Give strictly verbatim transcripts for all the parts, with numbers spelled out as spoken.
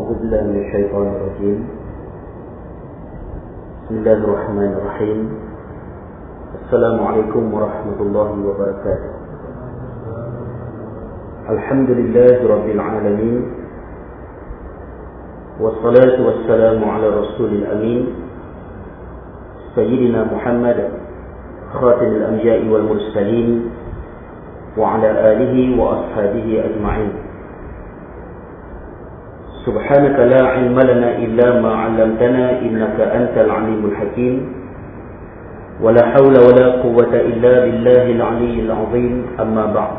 أعوذ بالله من الشيطان الرجيم. بسم الله الرحمن الرحيم. السلام عليكم ورحمة الله وبركاته. الحمد لله رب العالمين، والصلاة والسلام على الرسول الأمين سيدنا محمد خاتم الأنبياء والمرسلين وعلى آله وأصحابه أجمعين. سبحانك لا علم لنا إلا ما علمتنا إنك أنت العليم الحكيم، ولا حول ولا قوة إلا بالله العلي العظيم. أما بعد،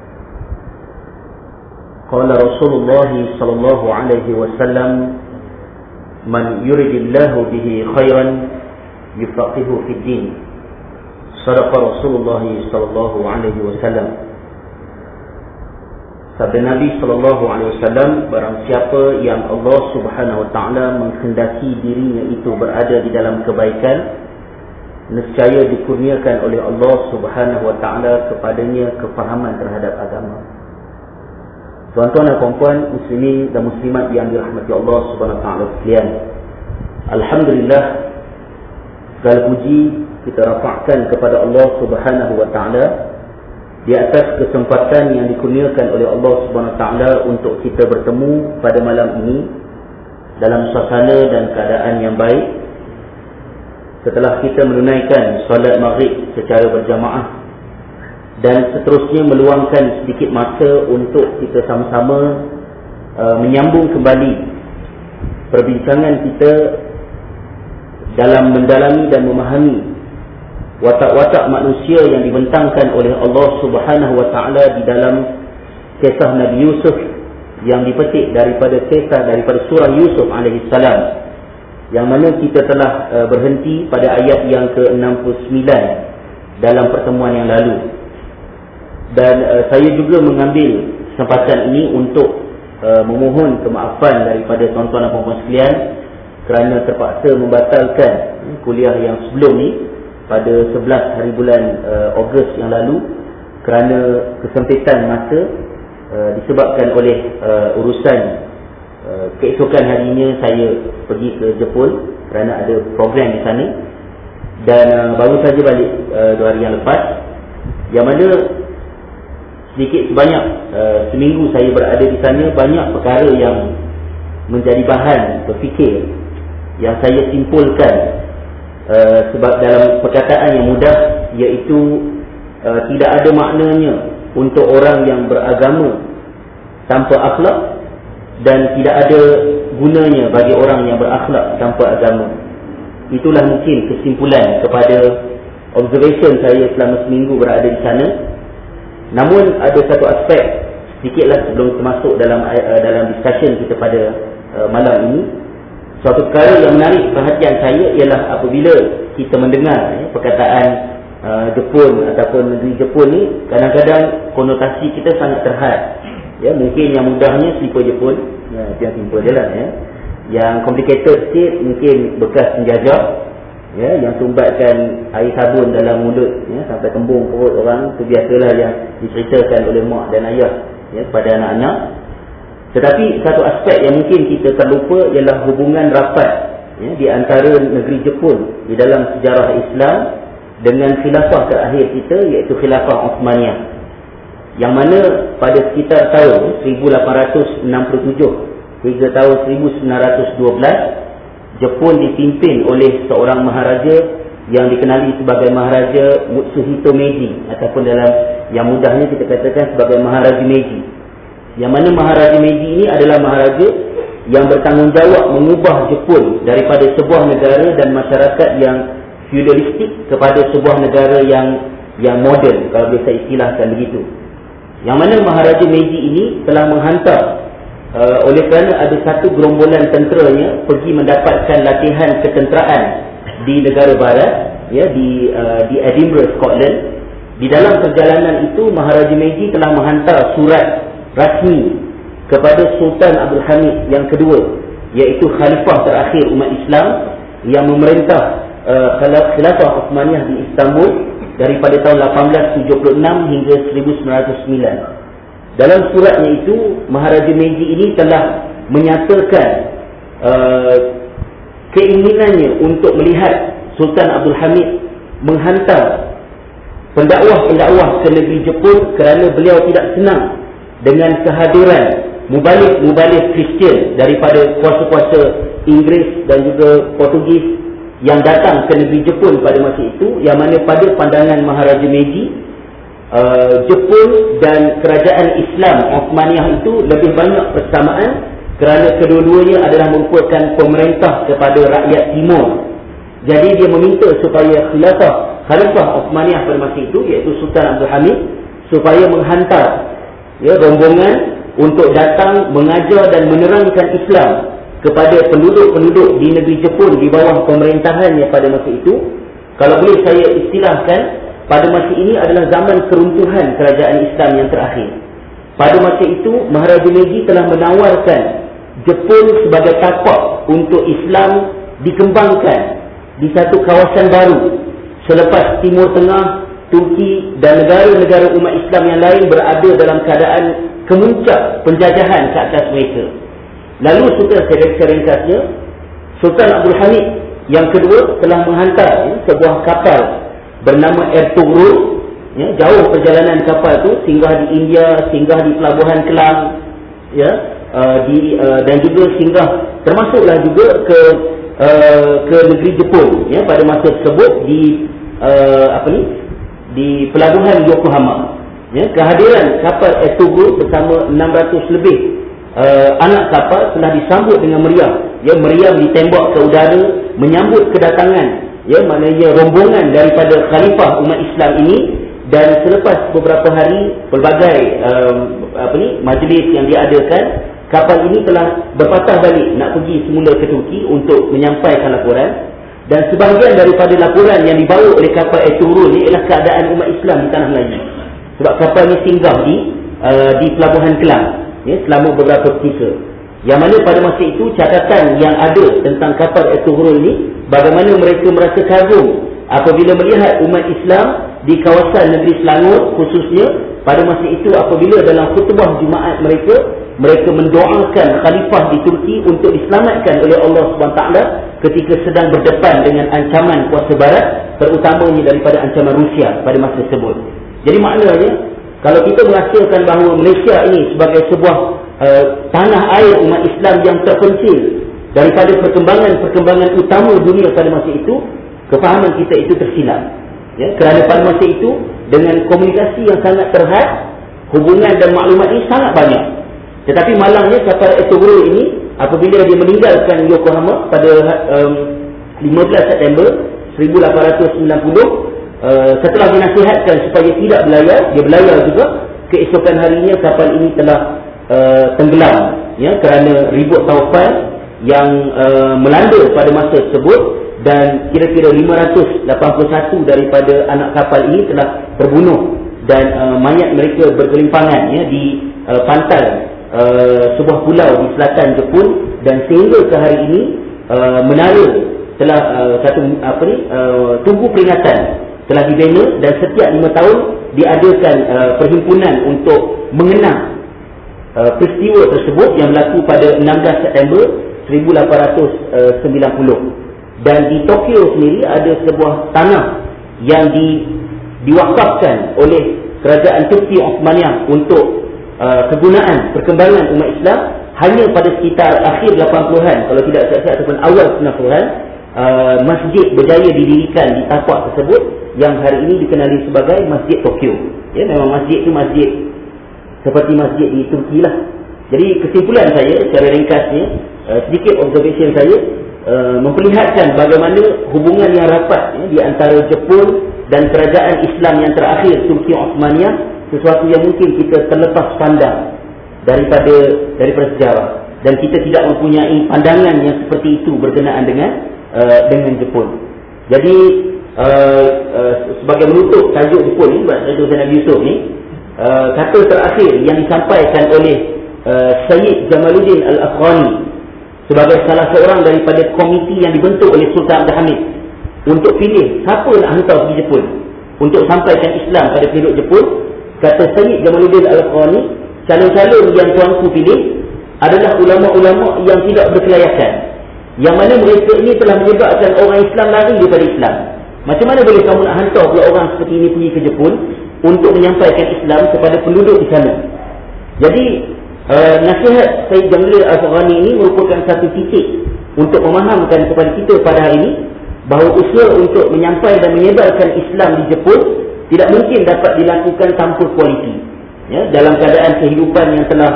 قال رسول الله صلى الله عليه وسلم: من يرد الله به خيرا يفقهه في الدين. صدق رسول الله صلى الله عليه وسلم. Sabda Nabi sallallahu alaihi wasallam, barang siapa yang Allah Subhanahu wa taala menghendaki dirinya itu berada di dalam kebaikan, nescaya dikurniakan oleh Allah Subhanahu wa taala kepadanya kefahaman terhadap agama. Tuan-tuan dan puan-puan, muslimin dan muslimat yang dirahmati Allah Subhanahu wa taala sekalian, alhamdulillah, segala puji kita rafa'kan kepada Allah Subhanahu wa taala di atas kesempatan yang dikurniakan oleh Allah Subhanahu wa taala untuk kita bertemu pada malam ini dalam suasana dan keadaan yang baik, setelah kita menunaikan solat maghrib secara berjamaah dan seterusnya meluangkan sedikit masa untuk kita sama-sama uh, menyambung kembali perbincangan kita dalam mendalami dan memahami watak-watak manusia yang dibentangkan oleh Allah Subhanahu wa taala di dalam kisah Nabi Yusuf yang dipetik daripada kisah daripada surah Yusuf alaihi salam, yang mana kita telah uh, berhenti pada ayat yang ke enam puluh sembilan dalam pertemuan yang lalu. Dan uh, saya juga mengambil kesempatan ini untuk uh, memohon kemaafan daripada tuan-tuan dan puan-puan sekalian kerana terpaksa membatalkan uh, kuliah yang sebelum ni pada sebelas hari bulan uh, Ogos yang lalu kerana kesempitan masa uh, disebabkan oleh uh, urusan uh, keesokan harinya saya pergi ke Jepun kerana ada program di sana, dan uh, baru saja balik uh, dua hari yang lepas, yang mana sedikit sebanyak uh, seminggu saya berada di sana, banyak perkara yang menjadi bahan berfikir yang saya simpulkan. Uh, sebab dalam perkataan yang mudah, iaitu uh, tidak ada maknanya untuk orang yang beragama tanpa akhlak, dan tidak ada gunanya bagi orang yang berakhlak tanpa agama. Itulah mungkin kesimpulan kepada observation saya selama seminggu berada di sana. Namun ada satu aspek sedikitlah sebelum kita masuk dalam uh, dalam discussion kita pada uh, malam ini. Suatu perkara yang menarik perhatian saya ialah apabila kita mendengar ya, perkataan uh, Jepun ataupun negeri Jepun ni, kadang-kadang konotasi kita sangat terhad. Ya, mungkin yang mudahnya slipper Jepun, ya, yang simple je lah. Ya. Yang complicated sikit mungkin bekas penjajah, ya, yang tumbatkan air sabun dalam mulut ya, sampai kembung perut orang. Itu biasalah yang diceritakan oleh mak dan ayah ya, kepada anak-anak. Tetapi satu aspek yang mungkin kita terlupa ialah hubungan rapat ya, di antara negeri Jepun di dalam sejarah Islam dengan khilafah terakhir kita, iaitu khilafah Uthmaniyah, yang mana pada sekitar tahun seribu lapan ratus enam puluh tujuh hingga tahun seribu sembilan ratus dua belas, Jepun dipimpin oleh seorang maharaja yang dikenali sebagai Maharaja Mutsuhito Meiji, ataupun dalam yang mudahnya kita katakan sebagai Maharaja Meiji. Yang mana Maharaja Meiji ini adalah maharaja yang bertanggungjawab mengubah Jepun daripada sebuah negara dan masyarakat yang feudalistik kepada sebuah negara yang yang moden, kalau bisa istilahkan begitu. Yang mana Maharaja Meiji ini telah menghantar uh, oleh kerana ada satu gerombolan tenteranya pergi mendapatkan latihan ketenteraan di negara barat ya, di uh, di Edinburgh, Scotland. Di dalam perjalanan itu Maharaja Meiji telah menghantar surat rasmi kepada Sultan Abdul Hamid yang kedua, iaitu khalifah terakhir umat Islam yang memerintah uh, khilafah Uthmaniyah di Istanbul daripada tahun lapan belas tujuh puluh enam hingga seribu sembilan ratus sembilan. Dalam suratnya itu, Maharaja Meiji ini telah menyatakan uh, keinginannya untuk melihat Sultan Abdul Hamid menghantar pendakwah-pendakwah ke negeri Jepun kerana beliau tidak senang dengan kehadiran muballigh-muballigh Kristian daripada kuasa-kuasa Inggeris dan juga Portugis yang datang ke negeri Jepun pada masa itu, yang mana pada pandangan Maharaja Meiji, uh, Jepun dan kerajaan Islam Uthmaniyah itu lebih banyak persamaan kerana kedua-duanya adalah merupakan pemerintah kepada rakyat timur. Jadi dia meminta supaya khilafah Khalifah Uthmaniyah pada masa itu, iaitu Sultan Abdul Hamid, supaya menghantar ya, rombongan untuk datang mengajar dan menerangkan Islam kepada penduduk-penduduk di negeri Jepun di bawah pemerintahannya pada masa itu. Kalau boleh saya istilahkan, pada masa ini adalah zaman keruntuhan kerajaan Islam yang terakhir. Pada masa itu Maharaja Meiji telah menawarkan Jepun sebagai tapak untuk Islam dikembangkan di satu kawasan baru selepas Timur Tengah, Turki dan negara-negara umat Islam yang lain berada dalam keadaan kemuncak penjajahan ke atas mereka. Lalu setelah ringkasnya, Sultan Abdul Hamid yang kedua telah menghantar ya, sebuah kapal bernama Ertugrul. Ya, jauh perjalanan kapal itu, singgah di India, singgah di Pelabuhan Kelang, ya, uh, di, uh, dan juga singgah termasuklah juga ke uh, ke negeri Jepun ya, pada masa tersebut di uh, apa ni di Pelabuhan Yokohama. Ya, kehadiran kapal Ertugrul bersama enam ratus lebih Uh, anak kapal telah disambut dengan meriah. Ya, meriam ditembak ke udara menyambut kedatangan ya, maknanya rombongan daripada khalifah umat Islam ini. Dan selepas beberapa hari pelbagai um, apa ni majlis yang diadakan, kapal ini telah berpatah balik nak pergi semula ke Turki untuk menyampaikan laporan. Dan sebahagian daripada laporan yang dibawa oleh kapal Ertugrul ini ialah keadaan umat Islam di tanah Melayu. Sebab kapal ini singgah di uh, di Pelabuhan Kelang ya, selama beberapa ketika. Yang mana pada masa itu catatan yang ada tentang kapal Ertugrul ini, bagaimana mereka merasa kagum apabila melihat umat Islam di kawasan negeri Selangor khususnya pada masa itu, apabila dalam khutbah Jumaat mereka mereka mendoakan khalifah di Turki untuk diselamatkan oleh Allah subhanahu wa taala ketika sedang berdepan dengan ancaman kuasa barat, terutamanya daripada ancaman Rusia pada masa tersebut. Jadi maknanya, kalau kita merasakan bahawa Malaysia ini sebagai sebuah uh, tanah air umat Islam yang terpencil daripada perkembangan-perkembangan utama dunia pada masa itu, kefahaman kita itu tersilap. Ya, kerana pada masa itu dengan komunikasi yang sangat terhad, hubungan dan maklumat ini sangat banyak. Tetapi malangnya kapal Ertugrul ini apabila dia meninggalkan Yokohama pada um, lima belas September seribu lapan ratus sembilan puluh, Uh, setelah dinasihatkan supaya tidak berlayar, dia berlayar juga. Keesokan harinya kapal ini telah uh, tenggelam ya, kerana ribut taufan yang uh, melanda pada masa tersebut. Dan kira-kira lima ratus lapan puluh satu daripada anak kapal ini telah terbunuh. Dan uh, mayat mereka bergelimpangan ya, di uh, pantai uh, sebuah pulau di selatan Jepun. Dan sehingga ke hari ini uh, menara telah uh, satu apa ni uh, tunggu peringatan telah dibina, dan setiap lima tahun diadakan uh, perhimpunan untuk mengenang uh, peristiwa tersebut yang berlaku pada enam belas September seribu lapan ratus sembilan puluh. Dan di Tokyo sendiri ada sebuah tanah yang di, diwakafkan oleh kerajaan Turki Uthmaniyah untuk uh, kegunaan perkembangan umat Islam. Hanya pada sekitar akhir lapan puluhan, kalau tidak salah ataupun awal sembilan puluhan, uh, masjid berjaya didirikan di tapak tersebut yang hari ini dikenali sebagai Masjid Tokyo. Ya, memang masjid itu masjid seperti masjid di Turki lah. Jadi kesimpulan saya secara ringkasnya, uh, sedikit observation saya, uh, memperlihatkan bagaimana hubungan yang rapat ya, di antara Jepun dan kerajaan Islam yang terakhir Turki Uthmaniyah, sesuatu yang mungkin kita terlepas pandang daripada daripada sejarah, dan kita tidak mempunyai pandangan yang seperti itu berkenaan dengan uh, dengan Jepun. Jadi Uh, uh, sebagai menutup tajuk Jepun ni, tajuk Nabi Yusuf ni, uh, kata terakhir yang disampaikan oleh uh, Sayyid Jamaluddin Al-Afghani sebagai salah seorang daripada komiti yang dibentuk oleh Sultan Abdul Hamid untuk pilih siapa nak hantar pergi Jepun untuk sampaikan Islam pada penduduk Jepun. Kata Sayyid Jamaluddin Al-Afghani, calon-calon yang tuanku pilih adalah ulama-ulama yang tidak berkelayakan, yang mana mereka ini telah menyebabkan orang Islam lari daripada Islam. Macam mana boleh kamu nak hantar pula orang seperti ini pergi ke Jepun untuk menyampaikan Islam kepada penduduk di sana? Jadi uh, nasihat Sayyid Jamil Al-Afghani ini merupakan satu titik untuk memahamkan kepada kita pada hari ini bahawa usaha untuk menyampaikan dan menyebarkan Islam di Jepun tidak mungkin dapat dilakukan tanpa kualiti. Ya, dalam keadaan kehidupan yang telah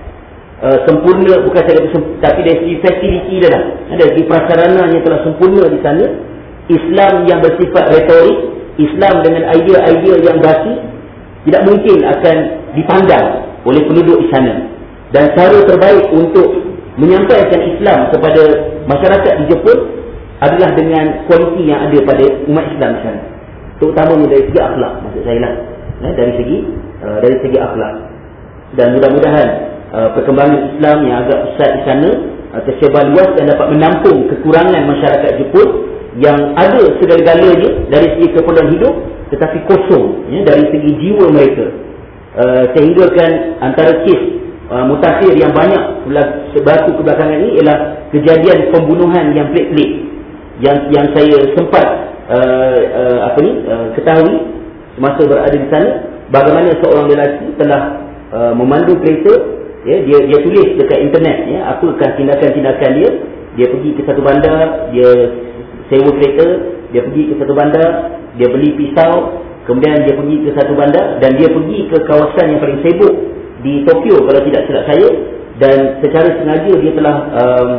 uh, sempurna, bukan saya kata sempurna, tapi dari segi fasiliti dah lah, dari segi prasarana yang telah sempurna di sana, Islam yang bersifat retorik, Islam dengan idea-idea yang basi tidak mungkin akan dipandang oleh penduduk di sana. Dan cara terbaik untuk menyampaikan Islam kepada masyarakat di Jepun adalah dengan kualiti yang ada pada umat Islam di sana, terutamanya dari segi akhlak, maksud saya lah, ya, dari segi uh, dari segi akhlak. Dan mudah-mudahan uh, perkembangan Islam yang agak besar di sana uh, tersebar luas dan dapat menampung kekurangan masyarakat Jepun yang ada segala-galanya dari segi keperluan hidup tetapi kosong, ya, dari segi jiwa mereka, uh, sehingga kan antara kes uh, mutakhir yang banyak berlaku kebelakangan ini ialah kejadian pembunuhan yang pelik-pelik yang yang saya sempat uh, uh, apa ni uh, ketahui semasa berada di sana, bagaimana seorang lelaki telah uh, memandu kereta, ya, dia dia tulis dekat internet, ya, apakah tindakan-tindakan dia. Dia pergi ke satu bandar, dia sewa kereta, dia pergi ke satu bandar, dia beli pisau, kemudian dia pergi ke satu bandar dan dia pergi ke kawasan yang paling sibuk di Tokyo kalau tidak silap saya, dan secara sengaja dia telah um,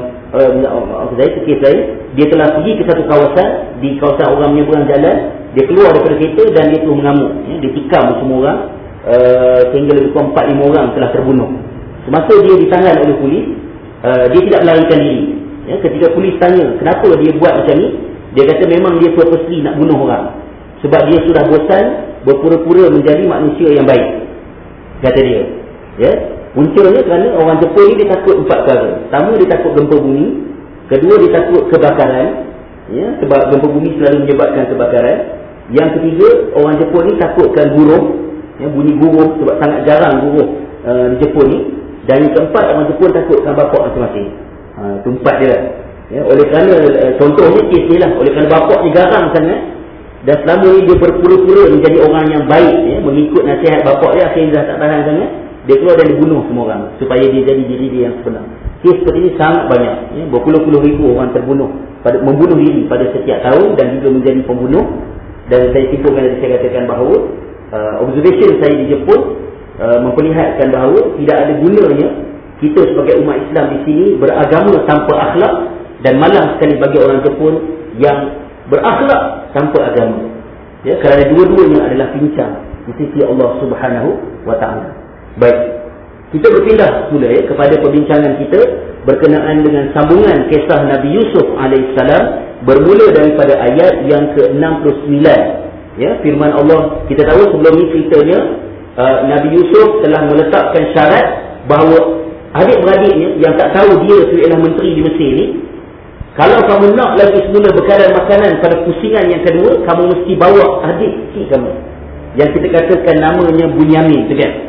uh, saya kes saya dia telah pergi ke satu kawasan, di kawasan orang menyeberang jalan, dia keluar daripada kereta dan dia terus mengamuk, ya, dia tikam semua orang, uh, sehingga lebih kurang empat lima orang telah terbunuh. Semasa dia ditahan oleh polis, uh, dia tidak melarikan diri. Ya, ketika polis tanya kenapa dia buat macam ni, dia kata memang dia purposely nak bunuh orang, sebab dia sudah bosan berpura-pura menjadi manusia yang baik, kata dia. Ya, puncanya kerana orang Jepun ni dia takut empat perkara. Pertama, dia takut gempa bumi. Kedua, dia takut kebakaran, ya, sebab gempa bumi selalu menyebabkan kebakaran. Yang ketiga, orang Jepun ni takutkan buruh, ya, bunyi buruh, sebab sangat jarang buruh uh, di Jepun ni. Dan yang keempat, orang Jepun takutkan bapak masing-masing. Ha, itu empat dia. Ya, oleh kerana uh, contohnya kes ni lah, oleh kerana bapak ni garang sangat dan selama ni dia berpura-pura menjadi orang yang baik, ya, mengikut nasihat bapak dia, akhirnya dah tak tahan sangat, dia keluar dan dibunuh semua orang supaya dia jadi diri dia yang sebenar. Kes seperti ini sangat banyak, ya, berpuluh-puluh ribu orang terbunuh pada, membunuh diri pada setiap tahun dan juga menjadi pembunuh. Dan saya simpulkan dari saya katakan bahawa uh, observation saya di Jepun uh, memperlihatkan bahawa tidak ada gunanya kita sebagai umat Islam di sini beragama tanpa akhlak, dan malang sekali bagi orang Jepun yang berakhlak tanpa agama, ya, kerana dua-duanya adalah pincang di sisi Allah Subhanahu wa taala. Baik, kita berpindah semula, ya, kepada perbincangan kita berkenaan dengan sambungan kisah Nabi Yusuf alaihissalam, bermula daripada ayat yang ke enam puluh sembilan. Ya, firman Allah, kita tahu sebelum ini ceritanya uh, Nabi Yusuf telah meletakkan syarat bahawa adik-beradiknya yang tak tahu dia ialah menteri di Mesir ni, kalau kamu nak lagi semula bekalan makanan pada pusingan yang kedua, kamu mesti bawa adik kecil kamu yang kita katakan namanya Bunyamin, tu kan.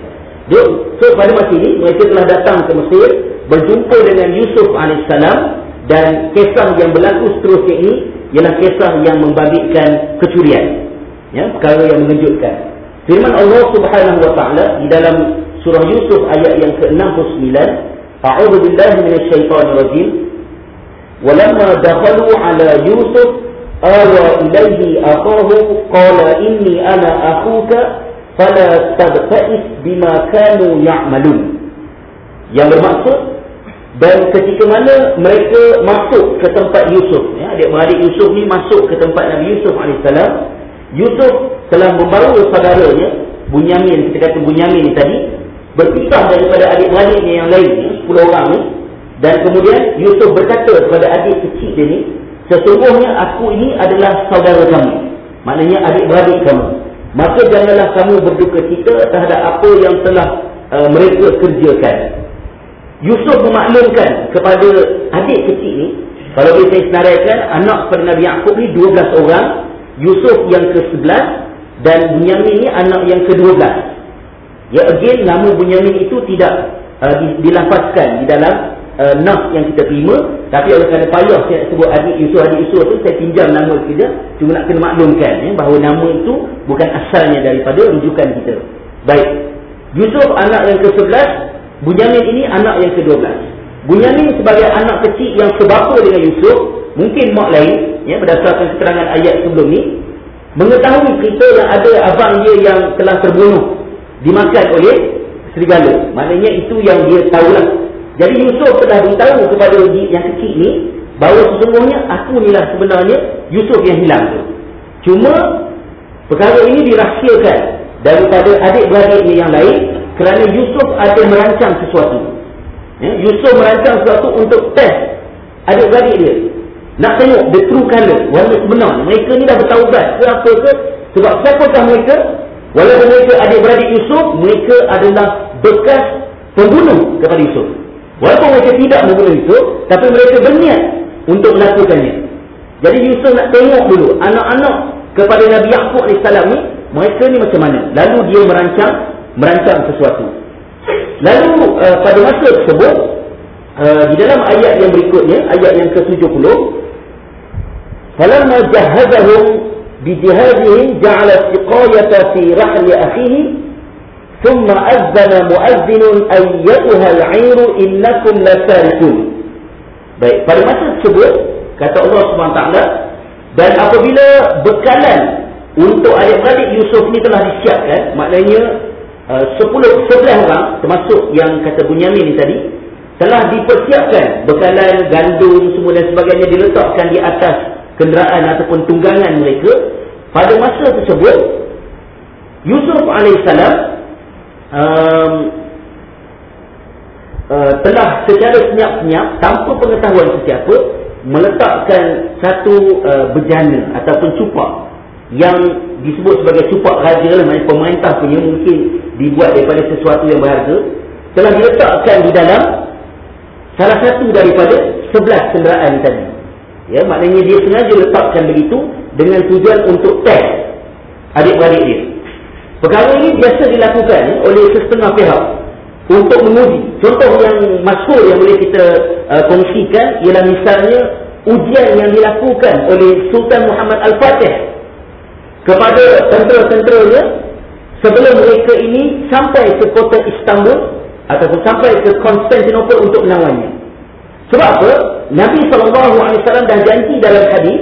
So pada masa ini mereka telah datang ke Mesir, berjumpa dengan Yusuf alaihissalam, dan kisah yang berlaku seterusnya ini ialah kisah yang membabitkan kecurian, ya, perkara yang mengejutkan. Firman Allah Subhanahu wa taala di dalam surah Yusuf ayat yang ke enam puluh sembilan, A'udzu billahi minasyaitonir rajim. Walamma dakhalu ala Yusuf awa ilaihi akhahu qala inni ana akhuka fala tabta'is bima kanu ya'malun. Yang bermaksud, dan ketika mana mereka masuk ke tempat Yusuf, ya, adik-beradik Yusuf ni masuk ke tempat Nabi Yusuf alaihissalam, Yusuf telah membawa saudaranya Bunyamin, kita kata Bunyamin ni tadi, berpisah daripada adik-beradiknya yang lain, sepuluh orang ni. Dan kemudian Yusuf berkata kepada adik kecil dia ni, sesungguhnya aku ini adalah saudara kamu, maknanya adik-beradik kamu, maka janganlah kamu berduka cita terhadap apa yang telah uh, mereka kerjakan. Yusuf memaklumkan kepada adik kecil ni, kalau boleh saya senaraikan, anak kepada Nabi Yaqub ni dua belas orang, Yusuf yang ke sebelas dan Bunyamin ni anak yang ke dua belas. Ya, again nama Bunyamin itu tidak uh, dilafazkan di dalam uh, nas yang kita terima. Tapi oleh kerana payah saya nak sebut adik Yusuf, adik Yusuf tu saya pinjam nama kita. Cuma nak kena maklumkan ya, bahawa nama itu bukan asalnya daripada rujukan kita. Baik, Yusuf anak yang ke sebelas, Bunyamin ini anak yang ke dua belas. Bunyamin sebagai anak kecil yang sebapa dengan Yusuf, mungkin mak lain ya, berdasarkan keterangan ayat sebelum ni, mengetahui cerita yang ada abang dia yang telah terbunuh, dimakan oleh serigala. Maknanya itu yang dia tahulah. Jadi Yusuf telah beritahu kepada yang kecil ni bahawa sesungguhnya aku inilah sebenarnya Yusuf yang hilang tu. Cuma perkara ini dirahsiakan daripada adik-beradiknya yang lain kerana Yusuf ada merancang sesuatu. Ya, Yusuf merancang sesuatu untuk test adik-beradik dia. Nak tengok the true colour, warna sebenar. Mereka ni dah bertaubat ke apa ke? Sebab siapakah mereka? Walaupun mereka adik-beradik Yusuf, mereka adalah bekas pembunuh kepada Yusuf. Walaupun mereka tidak membunuh Yusuf, tapi mereka berniat untuk melakukannya. Jadi Yusuf nak tengok dulu anak-anak kepada Nabi Yaqub alaihi salam ni, mereka ni macam mana. Lalu dia merancang merancang sesuatu. Lalu uh, pada masa tersebut, uh, di dalam ayat yang berikutnya, ayat yang ke tujuh puluh, falamma jahazahum bijihadihim ja'ala siqayata fi rahli akhihi thumma azzana muazzinun ayyatuha al-'ayru innakum lasarikun. Baik, pada masa tersebut kata Allah Subhanahu Wa Taala, dan apabila bekalan untuk adik-beradik Yusuf ni telah disiapkan, maknanya sepuluh sebelas orang termasuk yang kata Bunyamin ni tadi telah dipersiapkan bekalan, gandum semua dan sebagainya, diletakkan di atas kenderaan ataupun tunggangan mereka. Pada masa tersebut Yusuf alaihissalam um, uh, telah secara senyap-senyap tanpa pengetahuan sesiapa meletakkan satu uh, bejana ataupun cupak yang disebut sebagai cupak raja lah, maknanya pemerintah punya, mungkin dibuat daripada sesuatu yang berharga, telah diletakkan di dalam salah satu daripada sebelas kenderaan tadi. Ya, maknanya dia sengaja letakkan begitu dengan tujuan untuk test adik-beradik dia. Perkara ini biasa dilakukan oleh setengah pihak untuk menguji. Contoh yang masyhur yang boleh kita uh, kongsikan ialah misalnya ujian yang dilakukan oleh Sultan Muhammad Al-Fatih kepada tentera-tenteranya sebelum mereka ini sampai ke kota Istanbul ataupun sampai ke Konstantinopel untuk menawannya. Sebab apa? Nabi sallallahu alaihi wasallam dah janji dalam hadis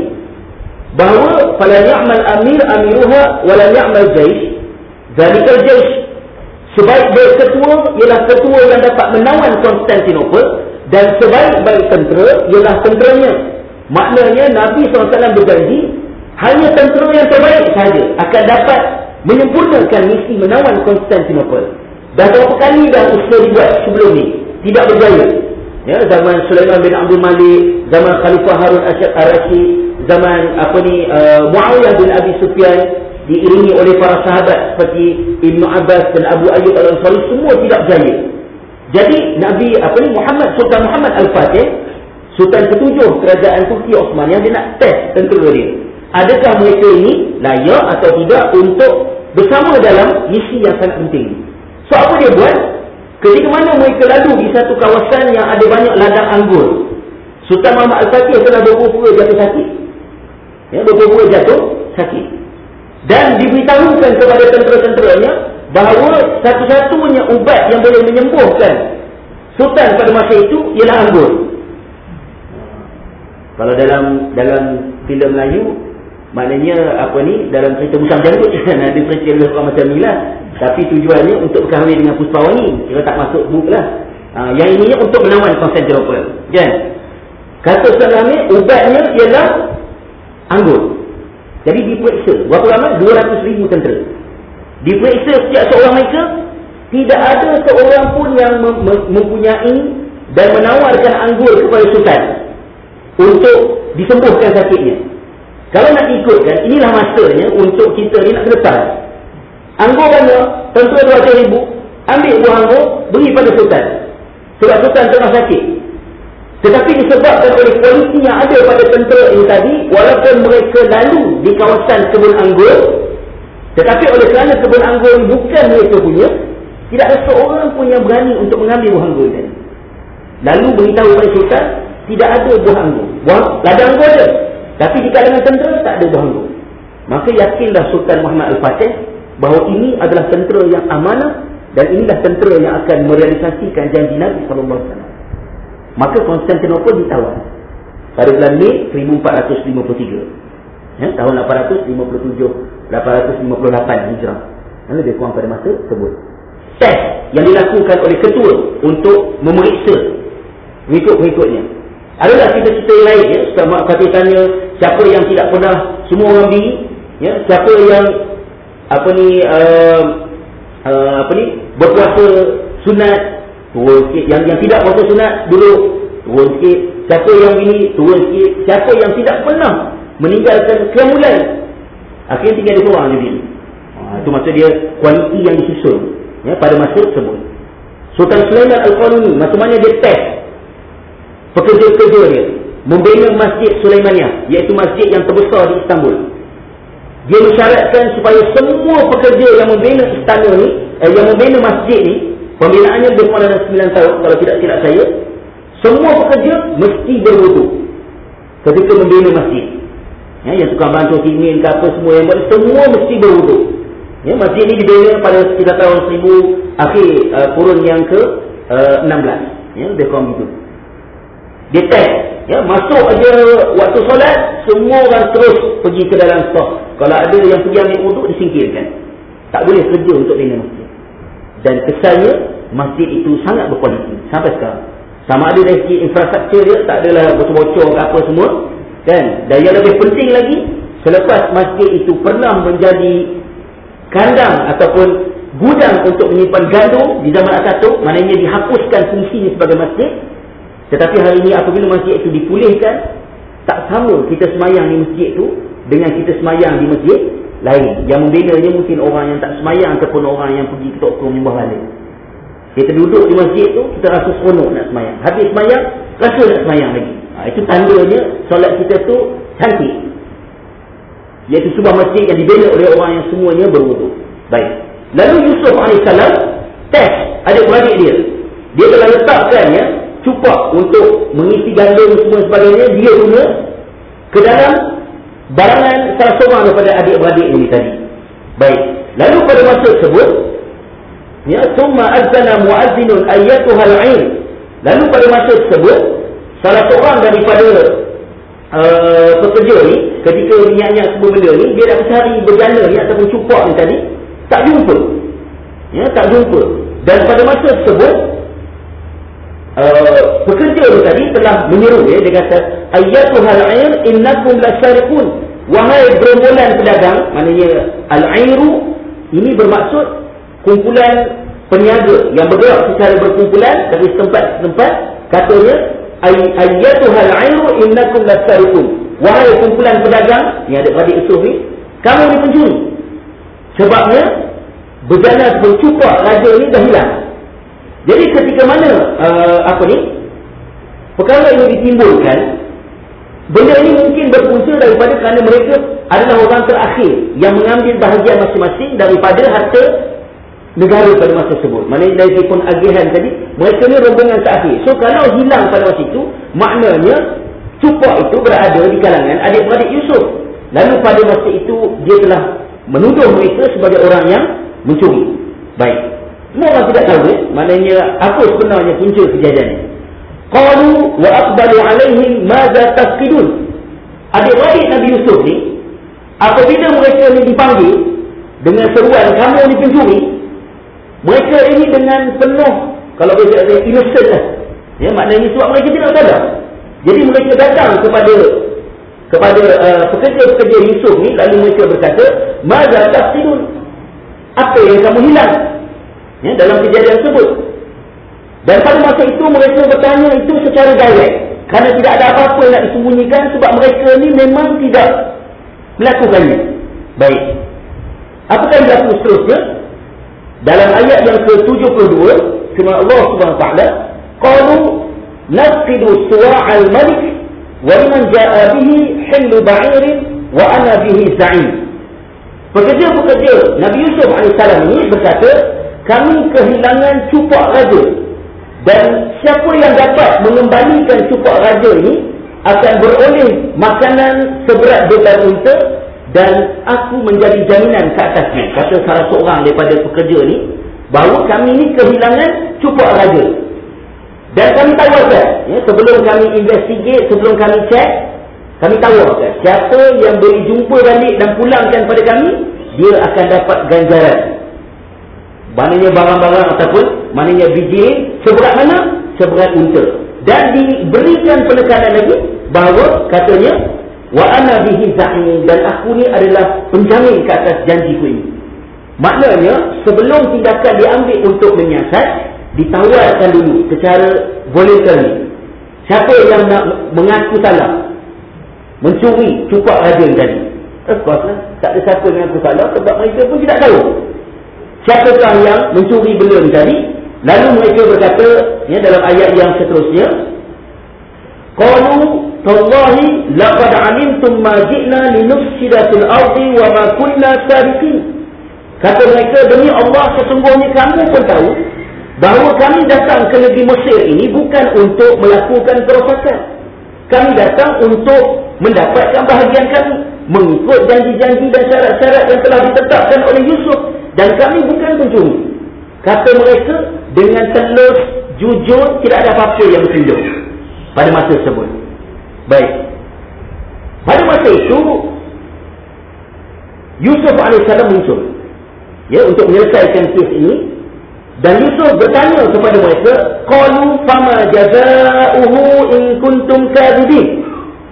bahawa fala ya'mal amir amiruha wa la ya'mal jaysh zalikal jaysh. Sebaik-baik ketua ialah ketua yang dapat menawan Konstantinopel, dan sebaik-baik tentera ialah tenteranya. Maknanya Nabi sallallahu alaihi wasallam berjanji hanya tentera yang terbaik sahaja akan dapat menyempurnakan misi menawan Konstantinopel. Dah berapa kali dah usaha dibuat sebelum ni, tidak berjaya. Ya, zaman Sulaiman bin Abdul Malik, zaman Khalifah Harun Ar-Rasyid, zaman apa ni uh, Muawiyah bin Abi Sufyan, diiringi oleh para sahabat seperti Ibnu Abbas dan Abu Ayyub Al-Ansari, semua tidak berjaya. Jadi Nabi apa ni Muhammad Sultan Muhammad Al-Fatih, Sultan ketujuh kerajaan Turki Osmaniyah, dia nak test tentera dia. Adakah mereka ini layak atau tidak untuk bersama dalam misi yang sangat penting. So apa dia buat? Ketika mana mereka lalu di satu kawasan yang ada banyak ladang anggur, Sultan Muhammad Al-Fatih telah berpura-pura jatuh sakit. Ya, berpura-pura jatuh sakit. Dan diberitahukan kepada tentera-tenteranya bahawa satu-satunya ubat yang boleh menyembuhkan Sultan pada masa itu ialah anggur. Kalau dalam dalam filem Melayu, maknanya apa ni, dalam cerita Musang Janggut ada cerita macam ni lah. Tapi tujuannya untuk berkahwin dengan Puspawangi, kira tak masuk book lah. Ha, yang ininya untuk menawan Konstantinopel, kan? Kata Sulaiman, ubatnya ialah anggur. Jadi diperiksa berapa ramai? dua ratus ribu tentera. Diperiksa setiap seorang mereka, tidak ada seorang pun yang mem- mempunyai dan menawarkan anggur kepada Sultan untuk disembuhkan sakitnya. Kalau nak ikutkan, inilah masanya untuk kita ni nak ke depan. Anggur banyak, tentera dua ratus ribu, ambil buah anggur, beri pada Sultan. Sebab Sultan tengah sakit. Tetapi disebabkan oleh kualiti yang ada pada tentera ini tadi, walaupun mereka lalu di kawasan kebun anggur, tetapi oleh kerana kebun anggur bukan mereka punya, Tidak ada seorang pun yang berani untuk mengambil buah anggur tadi. Lalu beritahu kepada sultan, tidak ada buah anggur. Buah ladang anggur ada, tapi di kalangan tentera tak ada buah anggur. Maka yakinlah Sultan Muhammad Al-Fatih bahawa ini adalah tentera yang amanah, dan inilah tentera yang akan merealisasikan janji Nabi sallallahu alaihi wasallam. Maka Konstantinopel ditawan pada bulan Mei seribu empat ratus lima puluh tiga, ya, tahun lapan ratus lima puluh tujuh lapan ratus lima puluh lapan Hijrah. Lebih kurang pada masa tersebut. Tes yang dilakukan oleh ketua untuk memeriksa pengikut-pengikutnya. Adalah cerita-cerita yang lain, ya. Sama kata tanya siapa yang tidak pernah, semua orang beri, ya, siapa yang apa ni uh, uh, apa ni berpuasa sunat, turun sikit. Yang yang tidak puasa sunat dulu, turun sikit. Siapa yang ini, turun sikit. Siapa yang tidak pernah meninggalkan qiyamul lail, akhirnya tinggal dua orang lebih. Ha, itu maksud dia kualiti yang disusun, ya, pada masa tersebut. Sultan Sulaiman Al-Qanuni, macam mana dia test pekerja-pekerja dia membina Masjid Sulaimaniyah, iaitu masjid yang terbesar di Istanbul. Dia mensyaratkan supaya semua pekerja yang membina istana ni, eh, yang membina masjid ni, pembinaannya lebih kurang dalam sembilan tahun kalau tidak silap saya, semua pekerja mesti berwudu ketika membina masjid. Ya, yang tukang bantu simen ke apa semua yang buat, semua mesti berwudu. Ya, masjid ni dibina pada sekitar tahun seribu akhir uh, kurun yang ke uh, enam belas. Ya, lebih kurang begitu. Dia test, ya, masuk aja waktu solat, semua orang terus pergi ke dalam saf. Kalau ada yang pergi ambil wuduk, disingkirkan. Tak boleh kerja untuk bina masjid. Dan kesannya masjid itu sangat berkualiti sampai sekarang. Sama ada dari segi infrastruktur dia, tak adalah bocor-bocor ke apa semua, kan? Dan yang lebih penting lagi, selepas masjid itu pernah menjadi kandang ataupun gudang untuk menyimpan gandum di zaman Ataturk, maknanya dihapuskan fungsinya sebagai masjid. Tetapi hari ini apabila masjid itu dipulihkan, tak sama kita semayang di masjid itu dengan kita semayang di masjid lain. Yang membinanya mungkin orang yang tak semayang ataupun orang yang pergi ke toko menyembah balik. Kita duduk di masjid itu, kita rasa seronok nak semayang. Habis semayang, rasa nak semayang lagi. Ha, itu tandanya solat kita tu cantik. Iaitu sebuah masjid yang dibina oleh orang yang semuanya berwudu. Baik. Lalu Yusuf alaihissalam test adik-beradik dia. Dia telah letakkannya cupak untuk mengisi gandum semua sebagainya, dia guna ke dalam barangan salah seorang daripada adik-beradik ini tadi. Baik. Lalu pada masa tersebut, ya, summa azana muazzinun ayyatuhal 'ain. Lalu pada masa tersebut, salah seorang daripada uh, pekerja ni, ketika minyak-minyak semua benda ni, dia nak cari berjana ni ataupun cupak ni tadi, tak jumpa. Ya, tak jumpa. Dan pada masa tersebut, Uh, pekerja itu tadi telah menyeru dia, dia kata ayyatuhal 'air innakum lasariqun, wahai gerombolan pedagang. Maknanya al-'airu ini bermaksud kumpulan peniaga yang bergerak secara berkumpulan dari tempat-tempat. Katanya ayyatuhal 'airu innakum lasariqun, wahai kumpulan pedagang, ni adik-adik Yusuf ni, kamu ni pencuri. Sebabnya bejana bercupak raja ni dah hilang. Jadi ketika mana uh, apa ni perkara ini ditimbulkan, benda ini mungkin berpunca daripada kerana mereka adalah orang terakhir yang mengambil bahagian masing-masing daripada harta negara pada masa tersebut. Maknanya dari pun agihan tadi, mereka ni rombongan terakhir. So kalau hilang pada masa itu, maknanya cupak itu berada di kalangan adik-beradik Yusuf. Lalu pada masa itu dia telah menuduh mereka sebagai orang yang mencuri. Baik. Semua orang tidak tahu, eh? Maknanya apa sebenarnya punca kejadian ini. Qalu wa aqbalu alaihim madza tafqidun. Adik-adik Nabi Yusuf ni, apabila mereka ni dipanggil dengan seruan kamu ni pencuri, mereka ini dengan penuh, kalau boleh kata innocent lah. Ya, maknanya sebab mereka tidak sadar. Jadi mereka datang kepada kepada uh, pekerja-pekerja Yusuf ni, lalu mereka berkata, madza tafqidun. Apa yang kamu hilang? Ya, dalam kejadian tersebut. Dan pada masa itu mereka bertanya itu secara direct, kerana tidak ada apa-apa yang nak disembunyikan, sebab mereka ni memang tidak melakukannya. Baik. Apakah yang berlaku seterusnya? Dalam ayat yang ke tujuh puluh dua, firman Allah Subhanahu Wa Taala, qalu nafqidu suwa'al malik wa liman ja'a bihi hillu ba'irin wa ana bihi za'im. Pekerja-pekerja Nabi Yusuf alaihissalam ini berkata, kami kehilangan cupak raja. Dan siapa yang dapat mengembalikan cupak raja ini akan beroleh makanan seberat beban unta, dan aku menjadi jaminan ke atasnya. Kata salah seorang daripada pekerja ni, bahawa kami ni kehilangan cupak raja. Dan kami tawarkan, ya, sebelum kami investigate, sebelum kami check, kami tawarkan siapa yang boleh jumpa balik dan pulangkan pada kami, dia akan dapat ganjaran. Maknanya barang-barang ataupun maknanya biji seberat mana? Seberat unta. Dan diberikan penekanan lagi bahawa katanya wa ana bihi za'im, dan aku ni adalah penjamin ke atas janjiku ini. Maknanya sebelum tindakan diambil untuk menyiasat, ditawarkan dulu secara voluntary. Siapa yang nak mengaku salah mencuri cupak raja tadi? Of course lah, tak ada siapa yang mengaku salah sebab mereka pun tidak tahu siapakah yang mencuri benda tadi. Lalu mereka berkata, ya, dalam ayat yang seterusnya, qalu tallahi laqad alimtum ma ji'na linufsida fil ardi wa ma kunna sariqin. Kata mereka, demi Allah sesungguhnya kamu pun tahu bahawa kami datang ke negeri Mesir ini bukan untuk melakukan kerosakan. Kami datang untuk mendapatkan bahagian kami, mengikut janji-janji dan syarat-syarat yang telah ditetapkan oleh Yusuf, dan kami bukan pencuri. Kata mereka dengan telus, jujur, tidak ada apa-apa yang bertunjuk pada masa tersebut. Baik. Pada masa itu Yusuf alaihissalam muncul, ya, untuk menyelesaikan kes ini. Dan Yusuf bertanya kepada mereka, qalu fama jazaohu in kuntum kadhibin.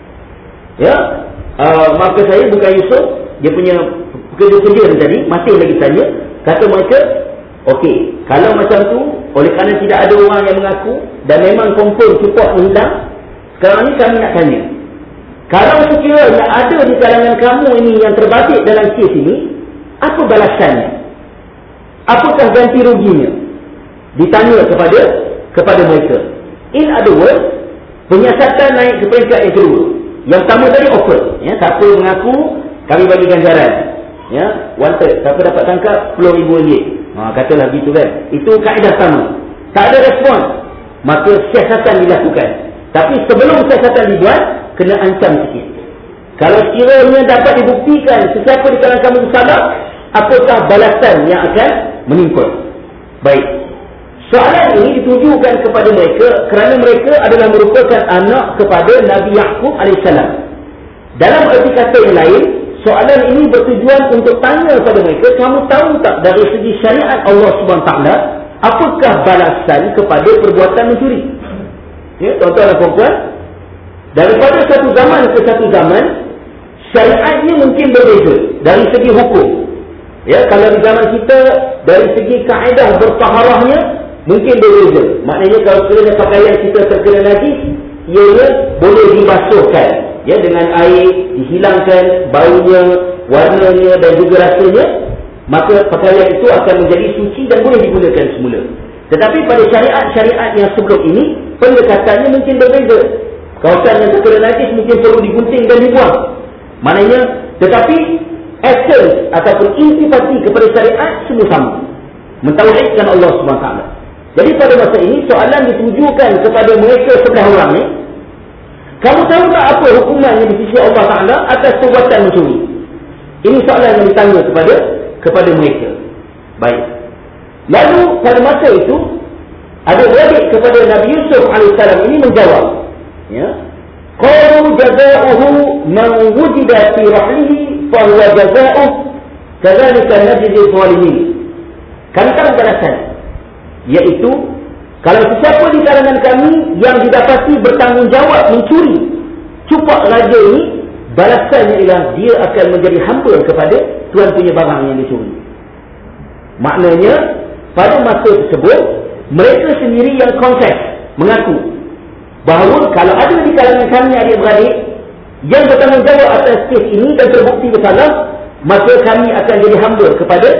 Ya, uh, maka saya bukan Yusuf, dia punya pekerja-pekerja tadi masih lagi tanya. Kata mereka, okey, kalau macam tu, oleh kerana tidak ada orang yang mengaku dan memang confirm cupak menghilang, sekarang ni kami nak tanya, kalau sekiranya ada di kalangan kamu ini yang terbabit dalam kes ini, apa balasannya? Apakah ganti ruginya? Ditanya kepada kepada mereka. In other words, penyiasatan naik ke peringkat yang kedua. Yang pertama tadi offer, ya, siapa mengaku kami bagi ganjaran, ya, wanted, siapa dapat tangkap sepuluh ribu ringgit. Ha, katalah begitu kan. Itu kaedah sama. Tak ada respon, maka siasatan dilakukan. Tapi sebelum siasatan dibuat, kena ancam sikit. Kalau sekiranya dapat dibuktikan sesiapa di kalangan kamu bersalah, apakah balasan yang akan menimpa? Baik. Soalan ini ditujukan kepada mereka kerana mereka adalah merupakan anak kepada Nabi Yaqub alaihissalam. Dalam erti kata yang lain, soalan ini bertujuan untuk tanya kepada mereka, kamu tahu tak dari segi syariat Allah subhanahu wa taala, apakah balasan kepada perbuatan mencuri? Ya, tuan-tuan dan puan-puan, daripada satu zaman ke satu zaman, syariatnya mungkin berbeza dari segi hukum. Ya, kalau di zaman kita dari segi kaedah bertaharahnya mungkin berbeza. Maknanya kalau sekiranya pakaian kita terkena najis, ianya boleh dibasuhkan, ya, dengan air, dihilangkan baunya, warnanya dan juga rasanya, maka pakaian itu akan menjadi suci dan boleh digunakan semula. Tetapi pada syariat-syariat yang sebelum ini, pendekatannya mungkin berbeza. Kawasan yang terkena najis mungkin perlu digunting dan dibuang. Maknanya, tetapi essence ataupun intisipasi kepada syariat semua sama, mentauhidkan Allah subhanahu wa taala. Jadi pada masa ini soalan ditujukan kepada mereka sebelah orang ni, kamu tahu tak apa hukumannya di sisi Allah Taala atas perbuatan mencuri? Ini soalan yang ditanya kepada kepada mereka. Baik. Lalu pada masa itu ada beradik kepada Nabi Yusuf alaihissalam ini menjawab, ya, qalu jazaohu man wujida fi rahlihi fa huwa jazaoh kadzalika najzi zalimin. Kami tahu balasan, iaitu kalau sesiapa di kalangan kami yang didapati bertanggungjawab mencuri cupak raja ini, balasannya ialah dia akan menjadi hamba kepada tuan punya barang yang dicuri. Maknanya pada masa tersebut mereka sendiri yang confess, mengaku bahawa kalau ada di kalangan kami adik-beradik yang bertanggungjawab atas kes ini dan terbukti bersalah, maka kami akan jadi hamba kepada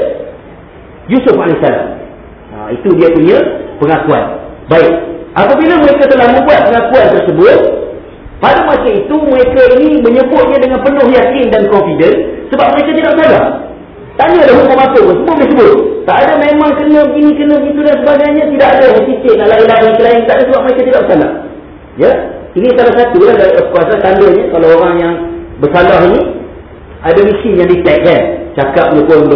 Yusuf alaihissalam. Ha, itu dia punya pengakuan. Baik. Apabila mereka telah membuat pengakuan tersebut, pada masa itu mereka ini menyebutnya dengan penuh yakin dan confident sebab mereka tidak salah. Tanya dah hukum apa pun, semua boleh sebut. Tak ada memang kena begini, kena begitu dan sebagainya. Tidak ada yang titik nak lain-lain lain. Tak ada sebab mereka tidak bersalah. Ya, ini salah satu lah kuasa tandanya kalau orang yang bersalah ni ada misi yang di-tag kan. Cakap dia pun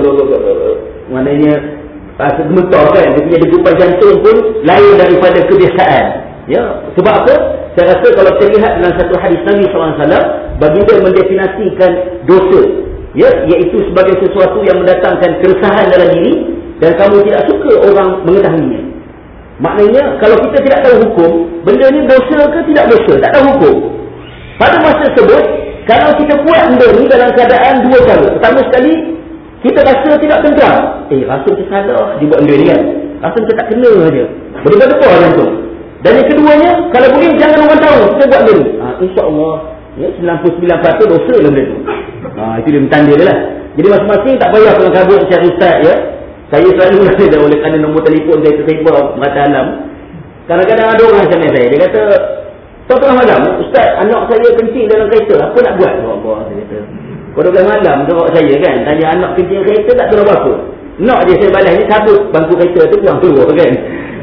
maknanya rasa gemetar kan. Dia punya degupan jantung pun lain daripada kebiasaan. Ya, sebab apa? Saya rasa kalau kita lihat dalam satu hadis Nabi sallallahu alaihi wasallam, baginda mendefinisikan dosa, ya, iaitu sebagai sesuatu yang mendatangkan keresahan dalam diri dan kamu tidak suka orang mengetahuinya. Maknanya kalau kita tidak tahu hukum, benda ni dosa ke tidak dosa, tak tahu hukum. Pada masa tersebut, kalau kita buat benda ni dalam keadaan dua cara. Pertama sekali, kita rasa tidak tenteram. Eh, rasa kita salah dia buat benda ni kan. Rasa kita tak kena saja. Berdebar-debar macam tu. Dan yang keduanya, kalau boleh jangan orang tahu kita buat benda ni. Ha, InsyaAllah, ya, sembilan puluh sembilan peratus dosa dalam benda tu. Ha, itu dia tanda dia lah. Jadi masing-masing tak payah pegang kabut cari ustaz, ya. Saya selalu ada oleh kerana nombor telefon saya tersebar merata alam. Kadang-kadang ada orang macam saya, dia kata, "Kau tengah malam, ustaz, anak saya kencing dalam kereta, apa nak buat?" Allah, saya kata. Kau tengah malam jawab saya kan, tanya anak kencing kereta tak tahu apa. Nak dia saya balas ni cabut bangku kereta tu buang keluar kan.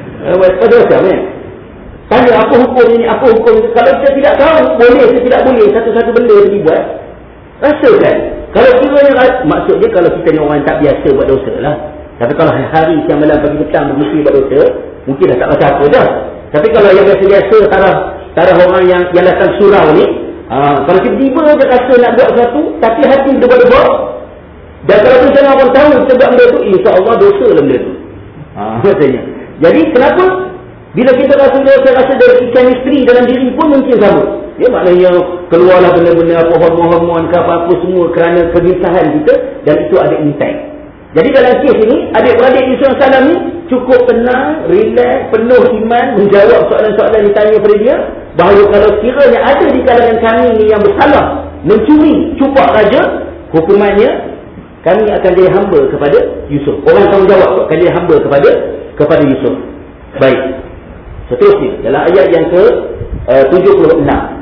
Apa dosa kan? Tanya apa hukum ini, apa hukum ini. Kalau kita tidak tahu, boleh atau tidak boleh satu-satu benda yang dibuat, rasakan. Kalau kiranya, maksudnya kalau kita ni orang tak biasa buat dosa lah. Tapi kalau hari siang malam pagi petang mesti buat dosa, mungkin dah tak rasa apa dah. Tapi kalau yang biasa-biasa taraf taraf orang yang yang datang surau ni, ha, kalau tiba-tiba dia rasa nak buat sesuatu tapi hati dia berdebar, dan kalau tu orang tahu kita buat benda tu, insya-Allah dosa lah benda tu. Ha, maksudnya. Jadi kenapa bila kita rasa dosa, rasa dari chemistry dalam diri pun mungkin sama. Ya, maknanya keluarlah benda-benda apa hormon-hormon ke apa-apa semua kerana kegelisahan kita, dan itu ada impact. Jadi dalam kes ini, adik-beradik Yusuf Salam ni cukup tenang, relax, penuh iman, menjawab soalan-soalan ditanya pada dia, bahawa kalau kiranya ada di kalangan kami ni yang bersalah, mencuri cupak raja, hukumannya kami akan jadi hamba kepada Yusuf. Orang tanggungjawab akan jadi hamba kepada kepada Yusuf. Baik. Seterusnya, dalam ayat yang ke uh, tujuh puluh enam.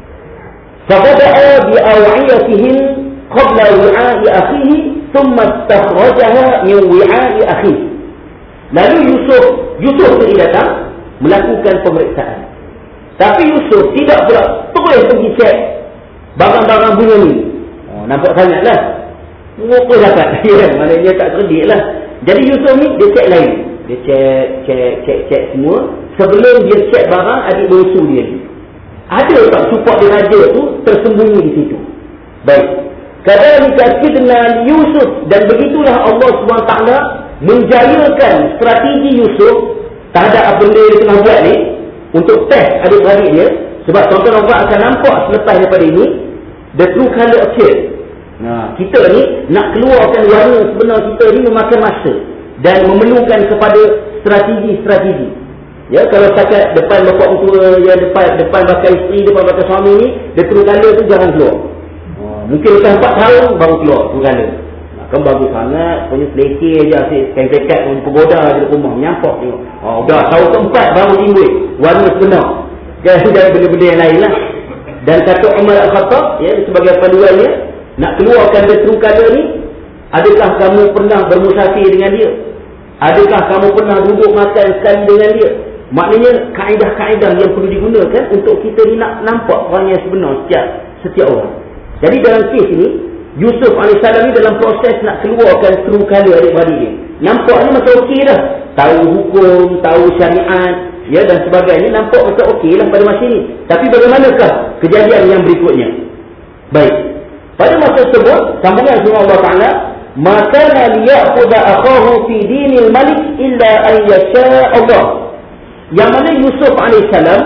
Faqada'a bi'aw'iyatihim qabla wi'a'i akhihi thumma istakhrajaha min wi'a'i akhihi. Lalu Yusuf Yusuf itu datang melakukan pemeriksaan. Tapi Yusuf tidak pula terus pergi cek barang-barang bunga ni. Oh, nampak sangatlah. Apa dapat? Ya, maknanya tak cerdik lah. Jadi Yusuf ni dia cek lain. Dia cek, cek, cek, cek semua. Sebelum dia cek barang adik bongsu dia ni. Ada tak cupak dia raja tu tersembunyi di situ. Baik. Kadzalika kidna Yusuf, dan begitulah Allah subhanahu wa taala menjayakan strategi Yusuf terhadap apa benda dia tengah buat ni untuk test adik-beradik dia. Sebab tuan-tuan orang akan nampak selepas daripada ini the true colour appear. Nah, kita ni nak keluarkan warna sebenar kita ni memakan masa dan memerlukan kepada strategi-strategi. Ya, kalau setakat depan bapak tua, ya depan depan bakal isteri, depan bakal suami ni, the true colour tu jangan keluar. Oh, mungkin lepas empat tahun baru keluar true colour. Nah, kan bagus sangat, punya selekeh je asyik kain-kain pun pegoda je di rumah, menyampak tengok. Oh, dah tahun keempat baru timbul warna sebenar. Jangan jangan benda-benda yang lain lah. Dan kata Umar Al-Khattab, ya, sebagai panduannya, nak keluarkan the true colour ni, adakah kamu pernah bermusafir dengan dia? Adakah kamu pernah duduk makan sekali dengan dia? Maknanya kaedah-kaedah yang perlu digunakan untuk kita ni nak nampak orang yang sebenar setiap setiap orang. Jadi dalam kes ini, Yusuf alaihissalam ni dalam proses nak keluarkan true colour adik-beradik dia. Nampaknya macam okey dah. Tahu hukum, tahu syariat, ya, dan sebagainya, nampak macam okey lah pada masa ini. Tapi bagaimanakah kejadian yang berikutnya? Baik. Pada masa tersebut, sambungan surah Allah Ta'ala, "Maka liya'khudha akhahu fi dinil malik illa an yasha Allah." Yang mana Yusuf alaihissalam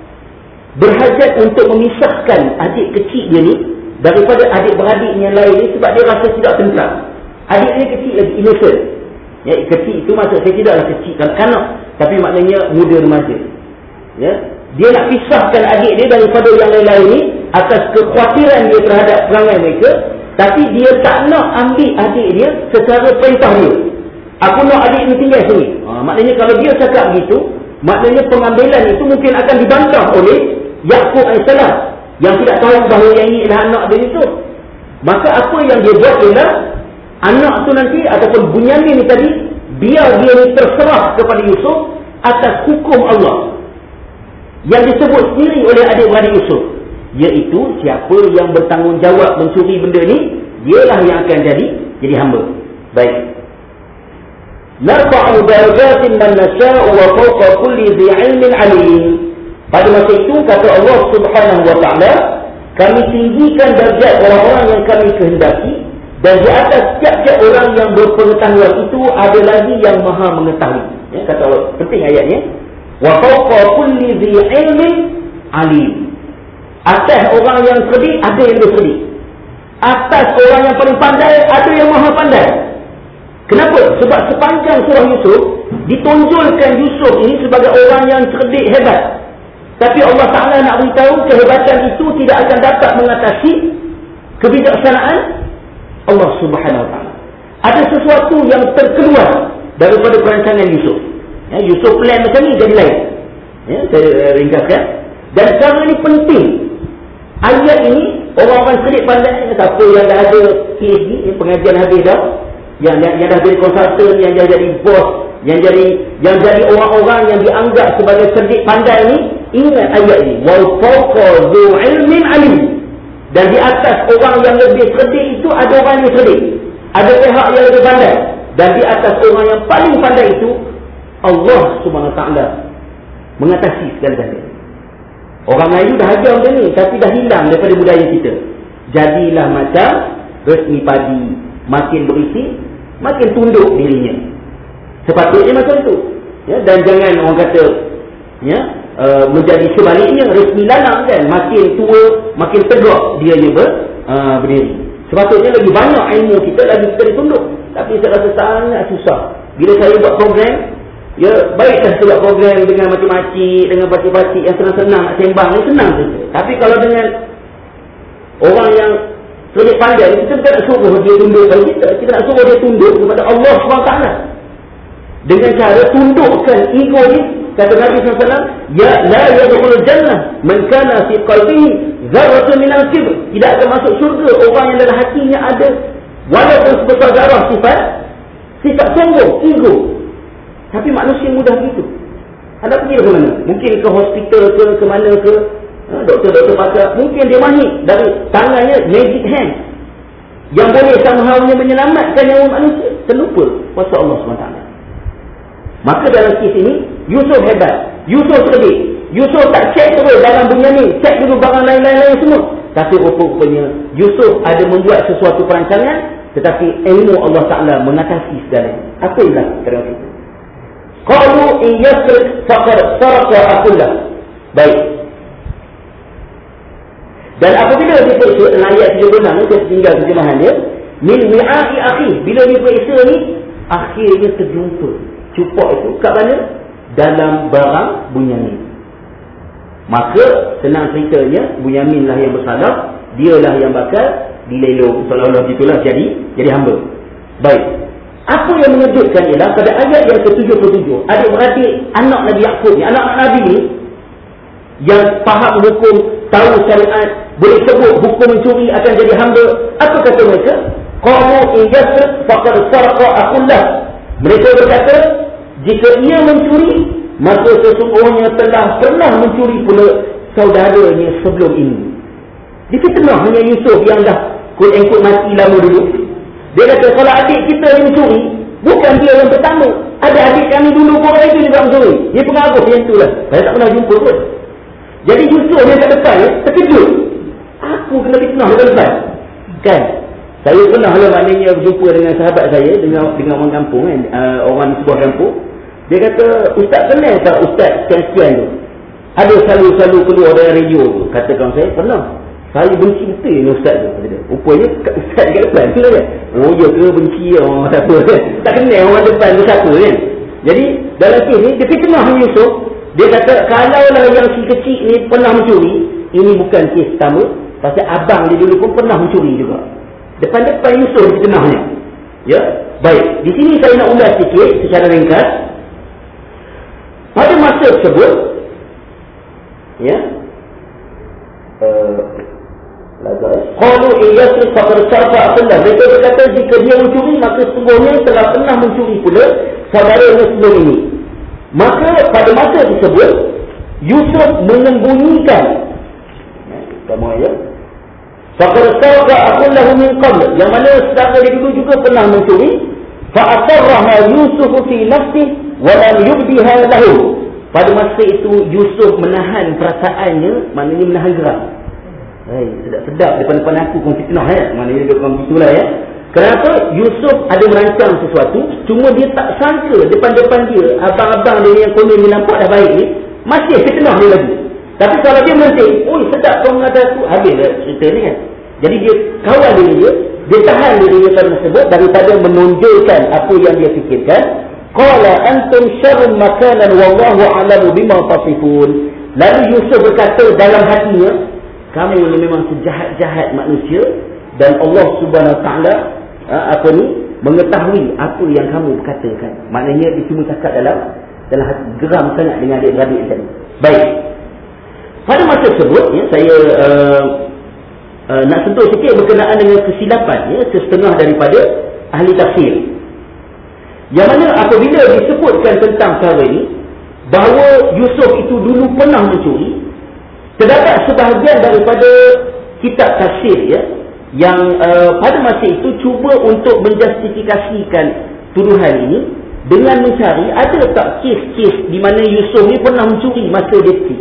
berhajat untuk memisahkan adik kecil dia ni daripada adik-beradik yang lain ni sebab dia rasa tidak tentram. Adik dia kecil lagi, innocent. Ya, kecil itu maksud saya tidaklah kecil kanak-kanak, tapi maknanya muda remaja. Ya, dia nak pisahkan adik dia daripada yang lain-lain ni atas kekhawatiran dia terhadap perangai mereka, tapi dia tak nak ambil adik dia secara perintah dia. Aku nak adik ni tinggal sini. Ha, maknanya kalau dia cakap begitu, maknanya pengambilan itu mungkin akan dibantah oleh Yaqub alaihissalam yang tidak tahu bahawa yang ini adalah anak dia itu. Maka apa yang dia buat ialah anak tu nanti ataupun Bunyamin ni tadi, biar dia ni terserah kepada Yusuf atas hukum Allah yang disebut sendiri oleh adik-beradik Yusuf, iaitu siapa yang bertanggungjawab mencuri benda ni, dialah yang akan jadi jadi hamba. Baik. Narfa'u darajatin man nasha'u wa fawqa kulli dhi 'ilmin 'alim. Pada masa itu kata Allah Subhanahu wa taala, kami tinggikan darjat orang-orang yang kami kehendaki, dan di atas setiap-setiap orang yang berpengetahuan itu ada lagi yang maha mengetahui. Ya, kata Allah, penting ayatnya. Wa fawqa kulli dhi 'ilmin 'alim. Atas orang yang cerdik ada yang cerdik. Atas orang yang paling pandai ada yang maha pandai. Kenapa? Sebab sepanjang surah Yusuf ditonjolkan Yusuf ini sebagai orang yang cerdik hebat. Tapi Allah Ta'ala nak beritahu kehebatan itu tidak akan dapat mengatasi kebijaksanaan Allah Subhanahu Wa Ta'ala. Ada sesuatu yang terkeluar daripada perancangan Yusuf. Ya, Yusuf plan macam ni jadi lain. Ya, saya ringkaskan. Dan sekarang ini penting. Ayat ini orang-orang cerdik pandai, siapa yang dah ada P H D, pengajian habis dah, yang, yang, yang dah jadi konsultan, yang dah jadi bos, yang jadi yang jadi orang-orang yang dianggap sebagai cerdik pandai ni, ingat ayat ini, wal fawqa dzu ilmin alim. Dan di atas orang yang lebih cerdik itu ada orang yang cerdik, ada pihak yang lebih pandai, dan di atas orang yang paling pandai itu Allah Subhanahu Wa Taala mengatasi segala-galanya. Orang Melayu dah ajar benda ni, tapi dah hilang daripada budaya kita. Jadilah macam resmi padi, makin berisi makin tunduk dirinya. Sepatutnya macam tu. Ya, dan jangan orang kata ya, uh, menjadi sebaliknya, resmi lalang kan, makin tua makin tegak dia je ber, uh, berdiri. Sepatutnya lagi banyak ilmu kita, lagi kita ditunduk. Tapi saya rasa sangat susah. Bila saya buat program, ya baiklah saya buat program dengan makcik-makcik, dengan pakcik-pakcik yang senang-senang nak sembang ni, senang saja. Tapi kalau dengan orang yang cerdik pandai, kita bukan nak suruh dia tunduk pada kita, kita nak suruh dia tunduk kepada Allah subhanahu wa taala. Dengan cara tundukkan ego ni, kata Nabi sallallahu alaihi wasallam, ya la yadkhulul jannah man kana fi qalbihi zarratun min al-kibr. Tidak akan masuk syurga orang yang dalam hatinya ada walaupun sebesar zarah sifat sifat sombong, ego. Tapi manusia mudah begitu. Anda pergi ke mana? Mungkin ke hospital ke, ke mana ke, doktor-doktor pakar, mungkin dia mahir dari tangannya magic hand yang boleh somehow menyelamatkan nyawa manusia. Terlupa kuasa Allah subhanahu wa taala. Maka dalam kes ini Yusuf hebat, Yusuf cerdik, Yusuf tak cek terus dalam dunia ni, cek dulu barang lain-lain semua. Tapi rupanya Yusuf ada membuat sesuatu perancangan, tetapi ilmu Allah Ta'ala mengatasi segalanya. Apa yang berlaku dalam itu? Qalu in yasrik faqad sarqa akullah. Baik. Dan apabila dia periksa dalam ayat tujuh puluh enam, dia tinggal terjemahan dia, min wi'a'i akhi, bila dia periksa ni, akhirnya terjumpa cupok itu kat mana? Dalam barang Bunyamin. Maka senang ceritanya, Bunyamin lah yang bersalah, dialah yang bakal dilelong, seolah-olah gitulah jadi jadi hamba. Baik. Apa yang mengejutkan ialah pada ayat yang ke tujuh puluh tujuh, adik-beradik anak Nabi Yaqub ni, anak-anak Nabi ni yang faham hukum, tahu syariat, boleh sebut hukum mencuri akan jadi hamba, apa kata mereka? Qalu in yasriq faqad sarqa akullah. Mereka berkata, jika ia mencuri, maka sesungguhnya telah pernah mencuri pula saudaranya sebelum ini. Difitnah hanya Yusuf yang dah kut-engkut mati lama dulu. Dia kata, kalau adik kita yang mencuri, bukan dia yang pertama. Ada adik kami dulu pun itu juga mencuri. Dia pengaruh yang itulah. Saya tak pernah jumpa pun. Jadi Yusuf yang kat depan ya, terkejut. Aku kena fitnah dekat depan. Kan? Saya pernah lah maknanya berjumpa dengan sahabat saya, dengan dengan orang kampung kan, uh, orang sebuah kampung. Dia kata, ustaz kenal tak ustaz sekian-sekian tu? Ada selalu-selalu keluar dari radio tu. Katakan saya, pernah. Saya benci betul ni ustaz tu. Rupanya ustaz dekat depan tu lah kan. Oh ya ke benci orang siapa kan. Tak kenal orang depan tu siapa kan. Jadi dalam kes ni, dia fitnah Yusuf. Dia kata, kalaulah yang si kecil ni pernah mencuri, ini bukan kes pertama. Pasal abang dia dulu pun pernah mencuri juga. Depan-depan Yusuf fitnahnya. Ya, baik. Di sini saya nak ulas sikit secara ringkas. Pada masa tersebut, ya, uh, Qalu iyasri faqad sarfa Allah. Mereka berkata jika dia mencuri maka sesungguhnya telah pernah mencuri pula saudaranya sebelum ini. Maka pada masa tersebut Yusuf menyembunyikan kamu ya faqad sarfa Allah min qabl, yang mana saudara dia dulu juga pernah mencuri. Fa asarraha Yusuf fi nafsihi wa lam yubdiha lahu. Pada masa itu Yusuf menahan perasaannya, maknanya menahan geram. Hai, sedap-sedap depan-depan aku kau fitnah ya. Maknanya dia bukan begitulah ya. Kenapa? Yusuf ada merancang sesuatu, cuma dia tak sangka depan-depan dia abang-abang dia yang konon dia nampak dah baik ni masih fitnah dia lagi. Tapi kalau dia menting, oi sedap kau mengata aku, habislah cerita ni kan. Jadi dia kawal diri dia, dia tahan diri dia tersebut daripada menonjolkan apa yang dia fikirkan. Qala antum syarrun makanan wallahu a'lamu bima tasifun. Lalu Yusuf berkata dalam hatinya, kamu ni memang sejahat-jahat manusia dan Allah Subhanahu Wa Taala apa ni mengetahui apa yang kamu katakan. Maknanya dia cuma cakap dalam dalam hati, geram sangat dengan adik-beradik tadi. Baik. Pada masa tersebut ya, saya uh, uh, nak sentuh sikit berkenaan dengan kesilapan ya, setengah daripada ahli tafsir. Yang mana apabila disebutkan tentang perkara ini bahawa Yusuf itu dulu pernah mencuri, terdapat sebahagian daripada kitab tafsir ya, yang uh, pada masa itu cuba untuk menjustifikasikan tuduhan ini dengan mencari ada tak kes-kes di mana Yusuf ni pernah mencuri masa dia kecil.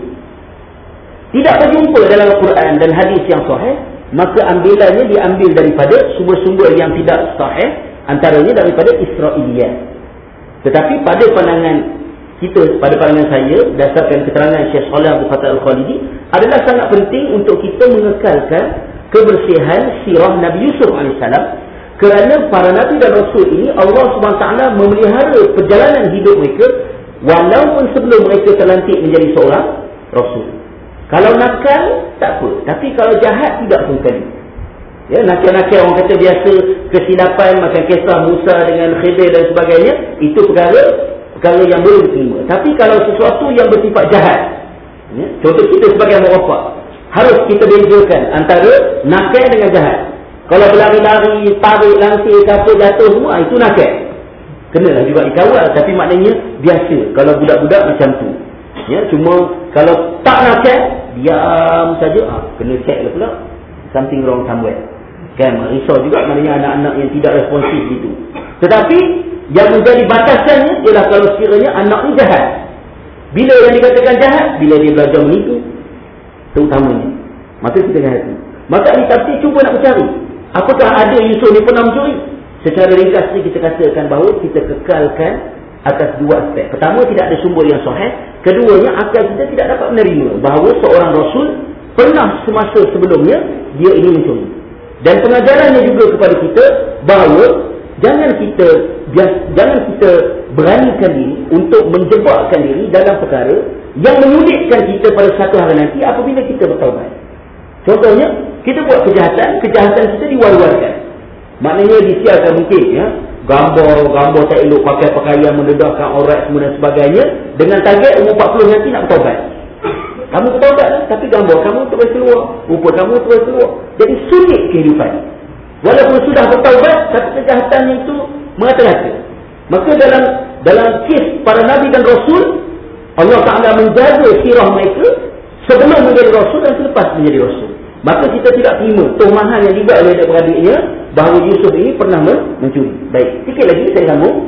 Tidak berjumpa dalam Al-Quran dan hadis yang sahih, maka ambilannya diambil daripada sumber-sumber yang tidak sahih, antaranya daripada Israiliyat. Tetapi pada pandangan kita, pada pandangan saya, berdasarkan keterangan Syekh Shalih Abdul Fattah Al-Khalidi, adalah sangat penting untuk kita mengekalkan kebersihan sirah Nabi Yusuf alaihissalam, kerana para Nabi dan Rasul ini Allah subhanahu wa taala memelihara perjalanan hidup mereka walaupun sebelum mereka terlantik menjadi seorang Rasul. Kalau nakal, tak apa. Tapi kalau jahat, tidak pun kali. Ya, nakal-nakal orang kata biasa, kesilapan, macam kisah Musa dengan Khidir dan sebagainya, itu perkara perkara yang boleh diterima. Tapi kalau sesuatu yang bersifat jahat, ya, contoh kita sebagai merofak, harus kita bezakan antara nakal dengan jahat. Kalau berlari-lari, tarik, langsir, apa, jatuh semua, itu nakal. Kenalah juga dikawal, tapi maknanya biasa. Kalau budak-budak macam tu. Ya, cuma kalau tak nakal, diam saja, ah, kena check lah pula. Something wrong somewhere. Kan, risau juga maknanya anak-anak yang tidak responsif gitu. Tetapi yang menjadi batasannya ialah kalau sekiranya anak ni jahat. Bila yang dikatakan jahat? Bila dia belajar menipu, terutamanya. Maka kita kena hati. Maka ahli tafsir cuba nak mencari, apakah ada Yusuf ni pernah mencuri? Secara ringkas ni kita katakan bahawa kita kekalkan atas dua aspek. Pertama, tidak ada sumber yang sahih. Keduanya, akal kita tidak dapat menerima bahawa seorang Rasul pernah semasa sebelumnya dia ini mencuri. Dan pengajarannya juga kepada kita bahawa jangan kita jangan kita beranikan diri untuk menjebakkan diri dalam perkara yang menyulitkan kita pada satu hari nanti apabila kita bertaubat. Contohnya, kita buat kejahatan, kejahatan kita diwar-warkan. Maknanya disiarkan mungkin ya, gambar-gambar tak elok, pakai pakaian mendedahkan aurat semua dan sebagainya, dengan target umur empat puluh nanti nak bertaubat. Kamu bertaubat lah, tapi gambar kamu terus keluar, rupa kamu terus keluar. Jadi sulit kehidupan. Walaupun sudah bertaubat, tapi kejahatannya itu merata-rata. Maka dalam dalam kes para Nabi dan Rasul, Allah Ta'ala menjaga sirah mereka sebelum menjadi Rasul dan selepas menjadi Rasul. Maka kita tidak terima tuhmahan yang dibuat oleh adik-beradiknya bahawa Yusuf ini pernah mencuri. Baik, sikit lagi saya sambung.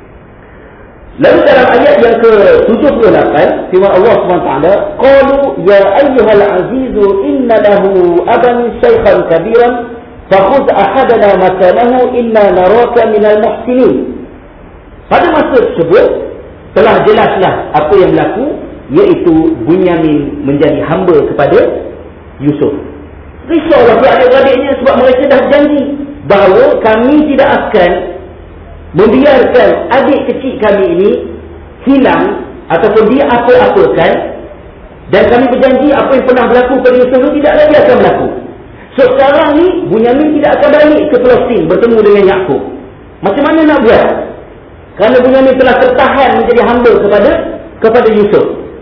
Lalu dalam ayat yang ke tujuh puluh lapan, firman Allah subhanahu wa taala, qalu ya ayyuhal azizu inna lahu aban shaykhan kabiran fakhudh ahadana makanahu inna naraka minal muhsinin. Pada masa tersebut telah jelaslah apa yang berlaku, iaitu Bunyamin menjadi hamba kepada Yusuf. Risaulah adik-beradiknya sebab mereka dah janji bahawa kami tidak akan membiarkan adik kecil kami ini hilang ataupun dia apa-apakan, dan kami berjanji apa yang pernah berlaku pada Yusuf itu tidak lagi akan berlaku. So sekarang ni Bunyamin tidak akan balik ke Palestin bertemu dengan Yakub. Macam mana nak buat? Kerana Bunyamin telah tertahan menjadi hamba kepada kepada Yusuf.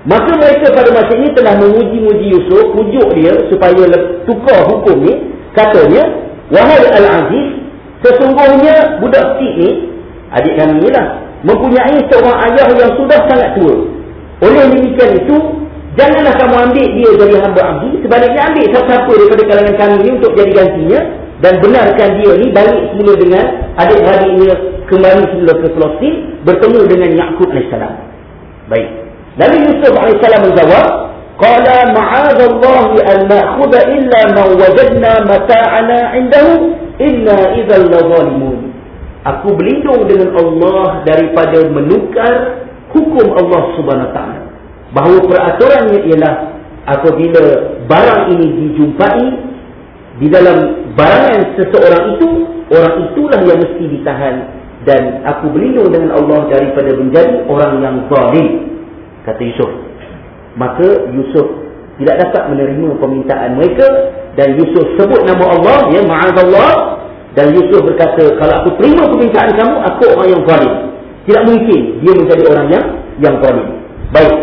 Maka mereka pada masa ini telah memuji-muji Yusuf, pujuk dia supaya tukar hukum ni. Katanya, wahai Al-Aziz, sesungguhnya budak kecil ni, adik kami ni lah, mempunyai seorang ayah yang sudah sangat tua. Oleh demikian itu, janganlah kamu ambil dia jadi hamba abdi. Sebaliknya ambil siapa-siapa daripada kalangan kami ni untuk jadi gantinya, dan benarkan dia ni balik semula dengan adik-adiknya, kembali semula ke Palestin, bertemu dengan Yaqub alaihissalam. Baik. Nabi Yusuf alaihissalam menjawab, qala ma'adallahu an na'khudha illa ma wajadna mata'ana 'indahu inna idzal zalimun. Aku berlindung dengan Allah daripada menukar hukum Allah Subhanahu Wa Taala. Bahawa peraturannya ialah apabila barang ini dijumpai di dalam barangan seseorang itu, orang itulah yang mesti ditahan, dan aku berlindung dengan Allah daripada menjadi orang yang zalim, kata Yusuf. Maka Yusuf tidak dapat menerima permintaan mereka, dan Yusuf sebut nama Allah, ya, ma'adallah. Dan Yusuf berkata, kalau aku terima permintaan kamu, aku orang yang zalim. Tidak mungkin dia menjadi orang yang yang zalim. Baik.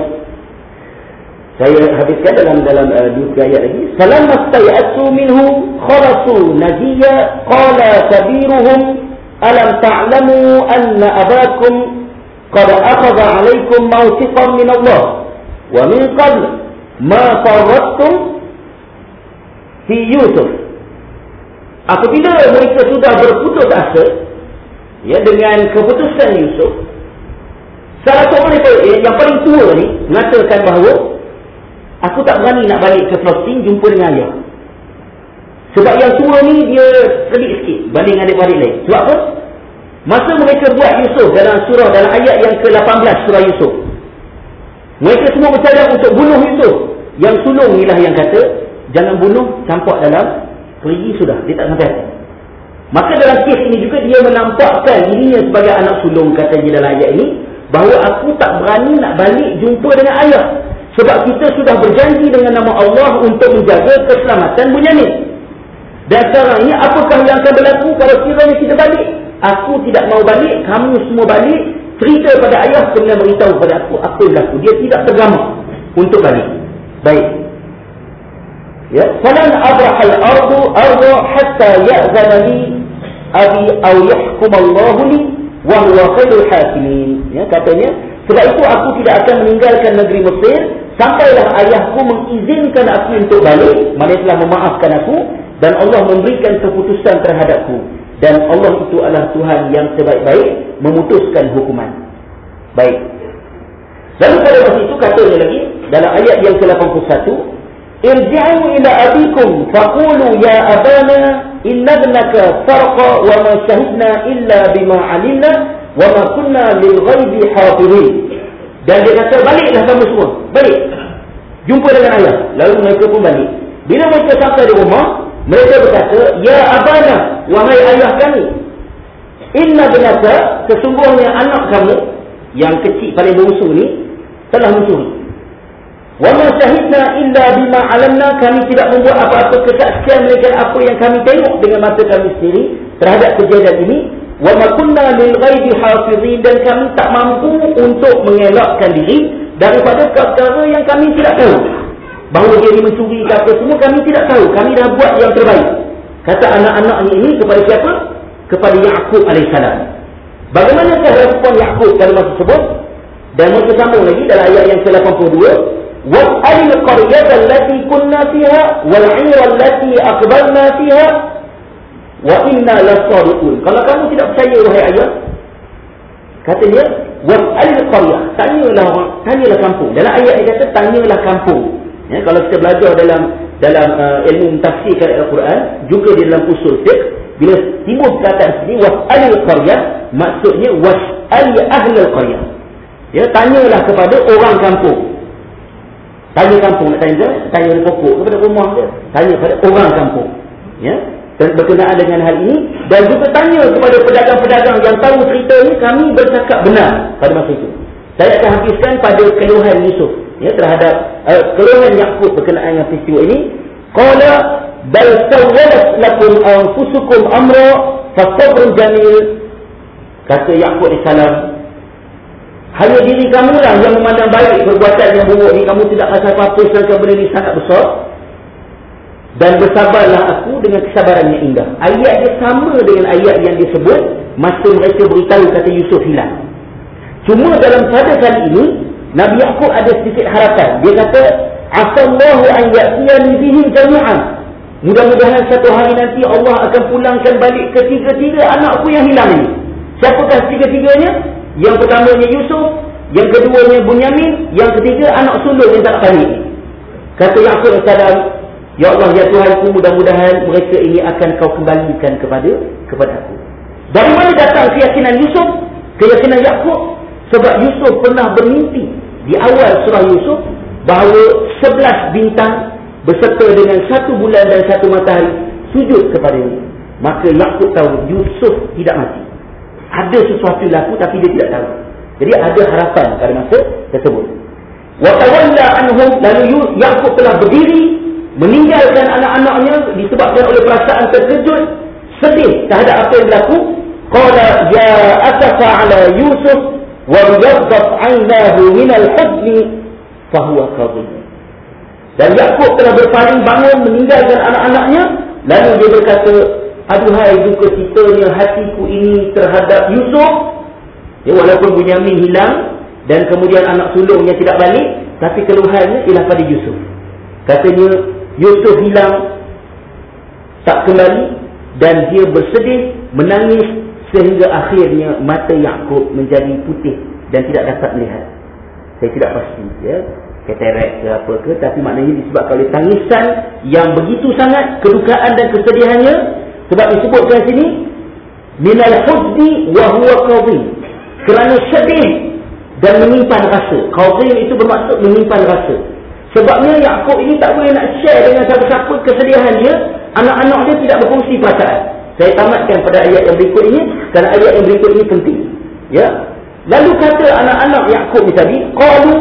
Saya habiskan dalam dalam uh, dua ayat lagi. Falamma stay'asu minhu khalasu najiya qala kabiruhum alam ta'lamu anna abakum qad akhadha 'alaykum mawthiqan min Allah wa min qabl ma farrattum fi Yusuf. Apabila mereka sudah berputus asa, ya, dengan keputusan Yusuf, salah seorang mereka yang paling tua ni mengatakan bahawa aku tak berani nak balik ke Palestin jumpa dengan ayah. Sebab yang tua ni dia sedikit sikit banding adik-adik lain. Sebab apa? Masa mereka buat Yusuf dalam surah, dalam ayat yang ke lapan belas surah Yusuf, mereka semua bercadang untuk bunuh Yusuf. Yang sulung inilah yang kata, jangan bunuh, campak dalam pergi sudah, dia tak sampai hati. Maka dalam kes ini juga dia menampakkan dirinya sebagai anak sulung, kata dia dalam ayat ini, bahawa aku tak berani nak balik jumpa dengan ayah. Sebab kita sudah berjanji dengan nama Allah untuk menjaga keselamatan Bunyamin. Dan sekarang ini apakah yang akan berlaku kalau sekiranya kita balik? Aku tidak mau balik, kamu semua balik, cerita pada ayah, kemudian beritahu pada aku apa yang berlaku. Dia tidak tergama untuk balik. Baik. Ya, falan abrahal ardu arda hatta ya'zana li abi aw yahkum Allahu li wa huwa khairul hakimin. Ya, katanya, sebab itu aku tidak akan meninggalkan negeri Mesir sampailah ayahku mengizinkan aku untuk balik, maknanya telah memaafkan aku, dan Allah memberikan keputusan terhadapku, dan Allah itu adalah Tuhan yang sebaik-baik memutuskan hukuman. Baik. Lalu pada masa itu katanya lagi dalam ayat yang ke lapan puluh satu, irji'u ila abikum faqulu ya abana inna ibnaka sarqa wa ma shahidna illa bima 'alimna wa ma kunna lil ghaibi hafizin. Dan dia kata, baliklah kamu semua, balik jumpa dengan ayah. Lalu mereka pun balik. Bila mereka sampai di rumah, mereka berkata, ya abana, wahai ayah kami, inna ibnaka, sesungguhnya anak kamu yang kecil paling bungsu ni telah mencuri. Wa ma shahidna illa bima 'alamna, kami tidak membuat apa-apa kesaksian melainkan apa yang kami tengok dengan mata kami sendiri terhadap kejadian ini. Wa ma kunna lil ghaibi hafizin, dan kami tak mampu untuk mengelakkan diri daripada perkara yang kami tidak tahu. Bahawa dia ni mencuri ke apa semua kami tidak tahu. Kami dah buat yang terbaik. Kata anak-anaknya ini kepada siapa? Kepada Yaqub alaihissalam. Bagaimanakah respon Yaqub pada masa tersebut? Dan mereka sambung lagi dalam ayat yang ke lapan puluh dua. وَالْأَلِ الْقَرْيَةَ الَّتِي كُنَّا فِيهَا وَالْعِيرَ الَّتِي أَقْبَلْنَا فِيهَا وَإِنَّا لَصَادِقُونَ. Kalau kamu tidak percaya wahai ayah, kata dia, وَالْأَلِ الْقَرْيَةَ, tanyalah orang, tanyalah kampung. Dalam ayat dia kata tanyalah kampung. Ya, kalau kita belajar dalam dalam uh, ilmu mentafsirkan Al-Quran, juga di dalam usul fiqh, bila timbul perkataan sini وَالْأَلِ الْقَرْيَةَ, maksudnya وَالْأَلِ أَهْلَ الْقَرْيَةَ. Ya, tanyalah kepada orang kampung. Tanya kampung, nak tanya tanya di pokok kepada rumah dia, tanya kepada orang kampung, ya, berkenaan dengan hal ini. Dan juga tanya kepada pedagang-pedagang yang tahu cerita ini, kami bercakap benar pada masa itu. Saya akan habiskan pada keluhan Yusuf, ya, terhadap uh, keluhan Yaqub berkenaan dengan peristiwa ini. Qala bal sawwalat lakum anfusukum amra fasabrun jamil. Kata Yaqub alaihissalam, Hanya diri kamulah yang memandang baik perbuatan yang buruk ni. Kamu tidak rasa apa-apa sedangkan benda ni sangat besar. Dan bersabarlah aku dengan kesabaran yang indah. Ayat dia sama dengan ayat yang disebut masa mereka beritahu kata Yusuf hilang. Cuma dalam pada kali ini Nabi Yaqub ada sedikit harapan. Dia kata asallahu an ya'tiyani bihim jami'an. Mudah-mudahan satu hari nanti Allah akan pulangkan balik ketiga-tiga anakku yang hilang ini. Siapakah tiga-tiganya? Yang pertamanya Yusuf, yang keduanya Bunyamin, yang ketiga anak sulung yang tak balik. Kata Yaqub alaihissalam, ya Allah ya Tuhanku, mudah-mudahan mereka ini akan kau kembalikan kepada kepada aku. Dari mana datang keyakinan Yusuf, keyakinan Yaqub? Sebab Yusuf pernah bermimpi di awal surah Yusuf bahawa sebelas bintang beserta dengan satu bulan dan satu matahari sujud kepadanya. Maka Yaqub tahu Yusuf tidak mati. Ada sesuatu laku tapi dia tidak tahu. Jadi ada harapan pada masa tersebut. Wa tawalla anhum, lalu Yaqub telah berdiri meninggalkan anak-anaknya disebabkan oleh perasaan terkejut, sedih terhadap apa yang berlaku. Qala ya asafa ala Yusuf wa yadhat 'aynahu min al-huzn fa huwa kadhib. Dan Yaqub telah berpaling bangun meninggalkan anak-anaknya, lalu dia berkata, aduhai duka citanya hatiku ini terhadap Yusuf. Ya, walaupun Bunyamin hilang dan kemudian anak sulungnya tidak balik, tapi keluhannya ialah pada Yusuf. Katanya Yusuf hilang, tak kembali, dan dia bersedih, menangis sehingga akhirnya mata Yaqub menjadi putih dan tidak dapat melihat. Saya tidak pasti ya, katarak ke apa ke, tapi maknanya disebabkan oleh tangisan yang begitu sangat, kedukaan dan kesedihannya. Sebab disebutkan sini minal huzni wa huwa kadhim, kerana sedih dan menyimpan rasa. Kadhim itu bermaksud menyimpan rasa. Sebabnya Yaqub ini tak boleh nak share dengan siapa-siapa kesedihan dia. Anak-anak dia tidak berfungsi perasaan. Saya tamatkan pada ayat yang berikut ini, kerana ayat yang berikut ini penting. Ya. Lalu kata anak-anak Yaqub ni tadi, qalu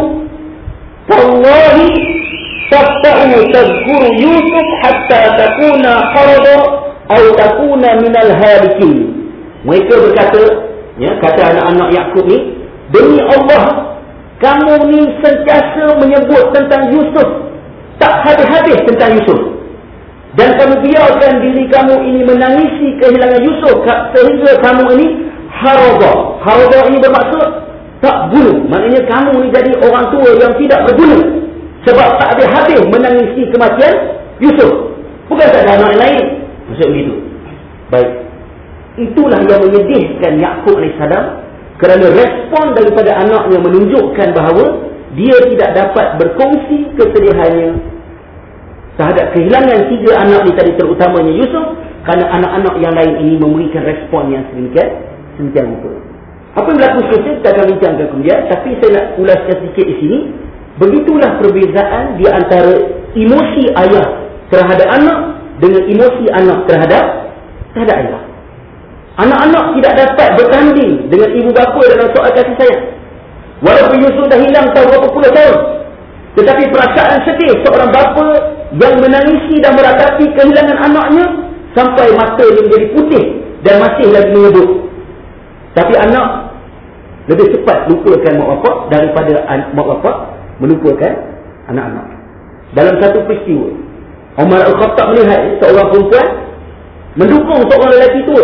tallahi tafta'u tadhkuru Yusuf hatta takuna harada aw takuna minal halikin. Mereka berkata, ya, kata anak-anak Yaqub ni, demi Allah, kamu ni sentiasa menyebut tentang Yusuf, tak habis-habis tentang Yusuf, dan kamu biarkan diri kamu ini menangisi kehilangan Yusuf sehingga kamu ini harada. Harada ini bermaksud tak guna. Maknanya kamu ni jadi orang tua yang tidak berguna sebab tak habis-habis menangisi kematian Yusuf. Bukan tak ada anak lain. Maksud begitu. Baik. Itulah yang menyedihkan Yaqub alaihissalam, kerana respon daripada anaknya menunjukkan bahawa dia tidak dapat berkongsi kesedihannya terhadap kehilangan tiga anak ni tadi, terutamanya Yusuf, kerana anak-anak yang lain ini memberikan respon yang sedemikian sedemikian rupa. Apa yang berlaku seterusnya kita akan bincangkan kemudian, tapi saya nak ulaskan sedikit di sini. Begitulah perbezaan di antara emosi ayah terhadap anak dengan emosi anak terhadap terhadap ayah. Anak-anak tidak dapat bertanding dengan ibu bapa dalam soal kasih sayang. Walaupun Yusuf dah hilang tahun berapa puluh tahun, tetapi perasaan sedih seorang bapa yang menangisi dan meratapi kehilangan anaknya sampai mata dia menjadi putih dan masih lagi menyebut. Tapi anak lebih cepat lupakan mak bapak daripada mak bapak melupakan anak-anak. Dalam satu peristiwa, Umar Al-Khattab melihat seorang perempuan mendukung seorang lelaki tua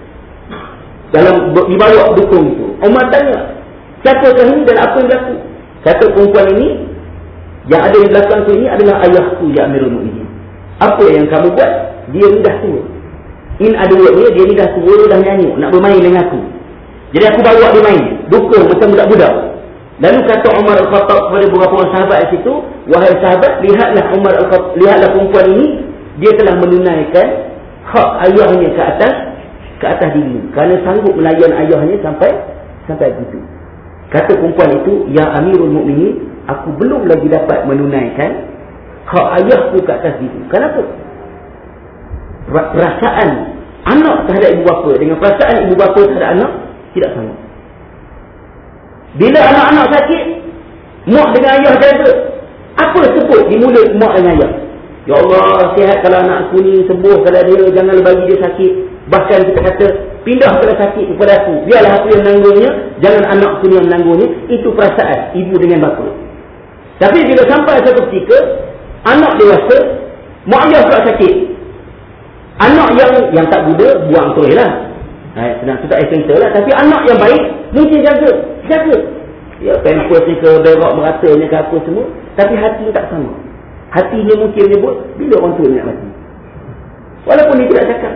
dalam dibawa dukung itu. Umar tanya, siapakah ini dan apa yang berlaku? Kata perempuan ini, yang ada di belakangku ini adalah ayahku, ya Amirul Mukminin. Apa yang kamu buat? Dia ni dah tua. In ada dia, dia ni dah tua, dah nyanyuk, nak bermain dengan aku. Jadi aku bawa dia main, dukung macam budak-budak. Lalu kata Umar Al-Khattab kepada beberapa orang sahabat di situ, wahai sahabat, lihatlah Umar Al-Khattab, lihatlah perempuan ini, dia telah menunaikan hak ayahnya ke atas ke atas diri, kerana sanggup melayan ayahnya sampai sampai begitu. Kata perempuan itu, ya Amirul Mukminin, aku belum lagi dapat menunaikan hak ayahku ke atas diri. Kenapa? Perasaan anak terhadap ibu bapa dengan perasaan ibu bapa terhadap anak tidak sama. Bila anak-anak sakit, mak dengan ayah jaga. Apa sebut di mulut mak dengan ayah? Ya Allah, sihat kalau anak aku ni, sembuh kalau dia, jangan bagi dia sakit. Bahkan kita kata, pindah kalau sakit kepada aku, biarlah aku yang menanggungnya, jangan anak aku yang menanggungnya. Itu perasaan ibu dengan bapa. Tapi bila sampai satu ketika anak dewasa, mak ayah pula sakit, anak yang yang tak guna buang terus lah. Ha, senang tu tak cerita lah. Tapi anak yang baik mungkin jaga, jaga. Ya, pampers ni ke, berak meratanya ke apa semua. Tapi hati tak sama. Hatinya mungkin menyebut bila orang tua nak mati. Walaupun dia tidak cakap.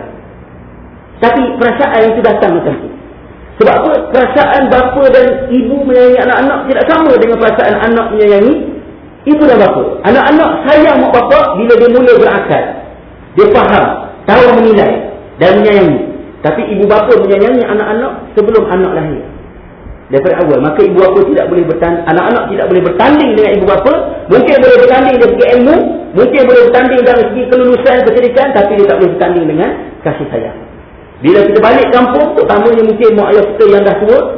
Tapi perasaan yang itu datang macam tu. Sebab apa? Perasaan bapa dan ibu menyayangi anak-anak tidak sama dengan perasaan anak menyayangi ibu dan bapa. Anak-anak sayang mak bapa bila dia mula berakal. Dia faham, tahu menilai dan menyayangi. Tapi ibu bapa menyayangi anak-anak sebelum anak lahir. Daripada awal. Maka ibu bapa tidak boleh bertanding, anak-anak tidak boleh bertanding dengan ibu bapa. Mungkin boleh bertanding dari segi ilmu, mungkin boleh bertanding dari segi kelulusan, kecerdikan, tapi dia tak boleh bertanding dengan kasih sayang. Bila kita balik kampung, terutamanya mungkin mak ayah kita yang dah tua,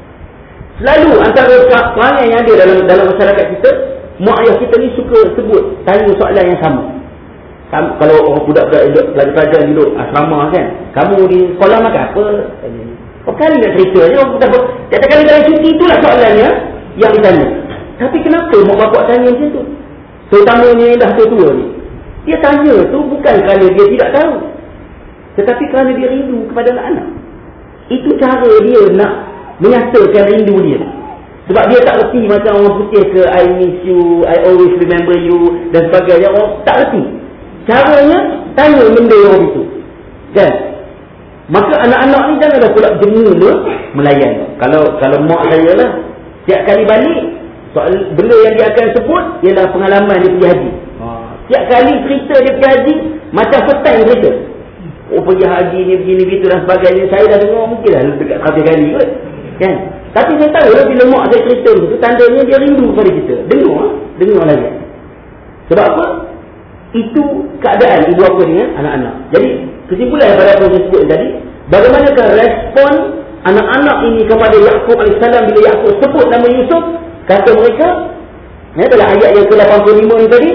selalu antara perangai yang ada dalam dalam masyarakat kita, mak ayah kita ni suka sebut, tanya soalan yang sama. Kamu, kalau orang budak-budak pelajar-pelajar duduk asrama kan, kamu di sekolah makan apa? Kau kali nak cerita je, tiap-tiap kali dalam cuti itulah soalannya yang ditanya. Tapi kenapa mak bapak tanya macam tu? Terutamanya yang dah tua-tua ni. Dia tanya tu bukan kerana dia tidak tahu, tetapi kerana dia rindu kepada anak-anak. Itu cara dia nak menyatakan rindu dia. Sebab dia tak reti macam orang putih ke I miss you, I always remember you dan sebagainya. Orang tak reti. Caranya tanya benda orang itu. Kan? Maka anak-anak ni janganlah pula jenguna melayan. Kalau kalau mak saya lah, tiap kali balik, soal benda yang dia akan sebut ialah pengalaman dia pergi haji. Tiap kali cerita dia pergi haji, macam first time cerita. Oh pergi haji ni begini begitu dan sebagainya. Saya dah dengar mungkin dah dekat seratus kali kot. Kan? Tapi saya tahu lah bila mak saya cerita itu, tandanya dia rindu kepada kita. Dengar, dengar lagi. Sebab apa? Itu keadaan ibu bapa dengan anak-anak. Jadi kesimpulan daripada apa yang saya sebut tadi, bagaimanakah respon anak-anak ini kepada Yaqub alaihissalam bila Yaqub sebut nama Yusuf? Kata mereka, ya, dalam ayat yang ke lapan puluh lima ni tadi,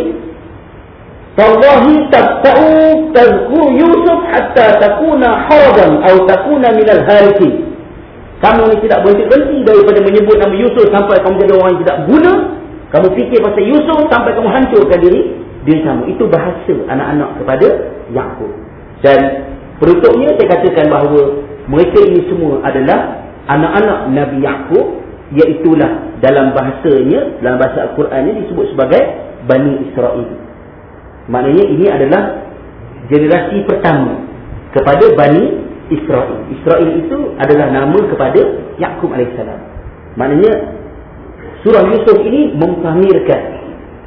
Tallahi tabta'u tazkur Yusuf hatta takuna haradan atau takuna minal harikin. Kamu ni tidak berhenti-henti daripada menyebut nama Yusuf sampai kamu jadi orang yang tidak guna. Kamu fikir pasal Yusuf sampai kamu hancurkan diri diri kamu. Itu bahasa anak-anak kepada Yaqub. Dan penutupnya saya katakan bahawa mereka ini semua adalah anak-anak Nabi Yaqub, iaitulah dalam bahasanya, dalam bahasa Al-Qurannya disebut sebagai Bani Israel. Maknanya ini adalah generasi pertama kepada Bani Israel. Israel itu adalah nama kepada Yaqub alaihissalam. Maknanya surah Yusuf ini mempamerkan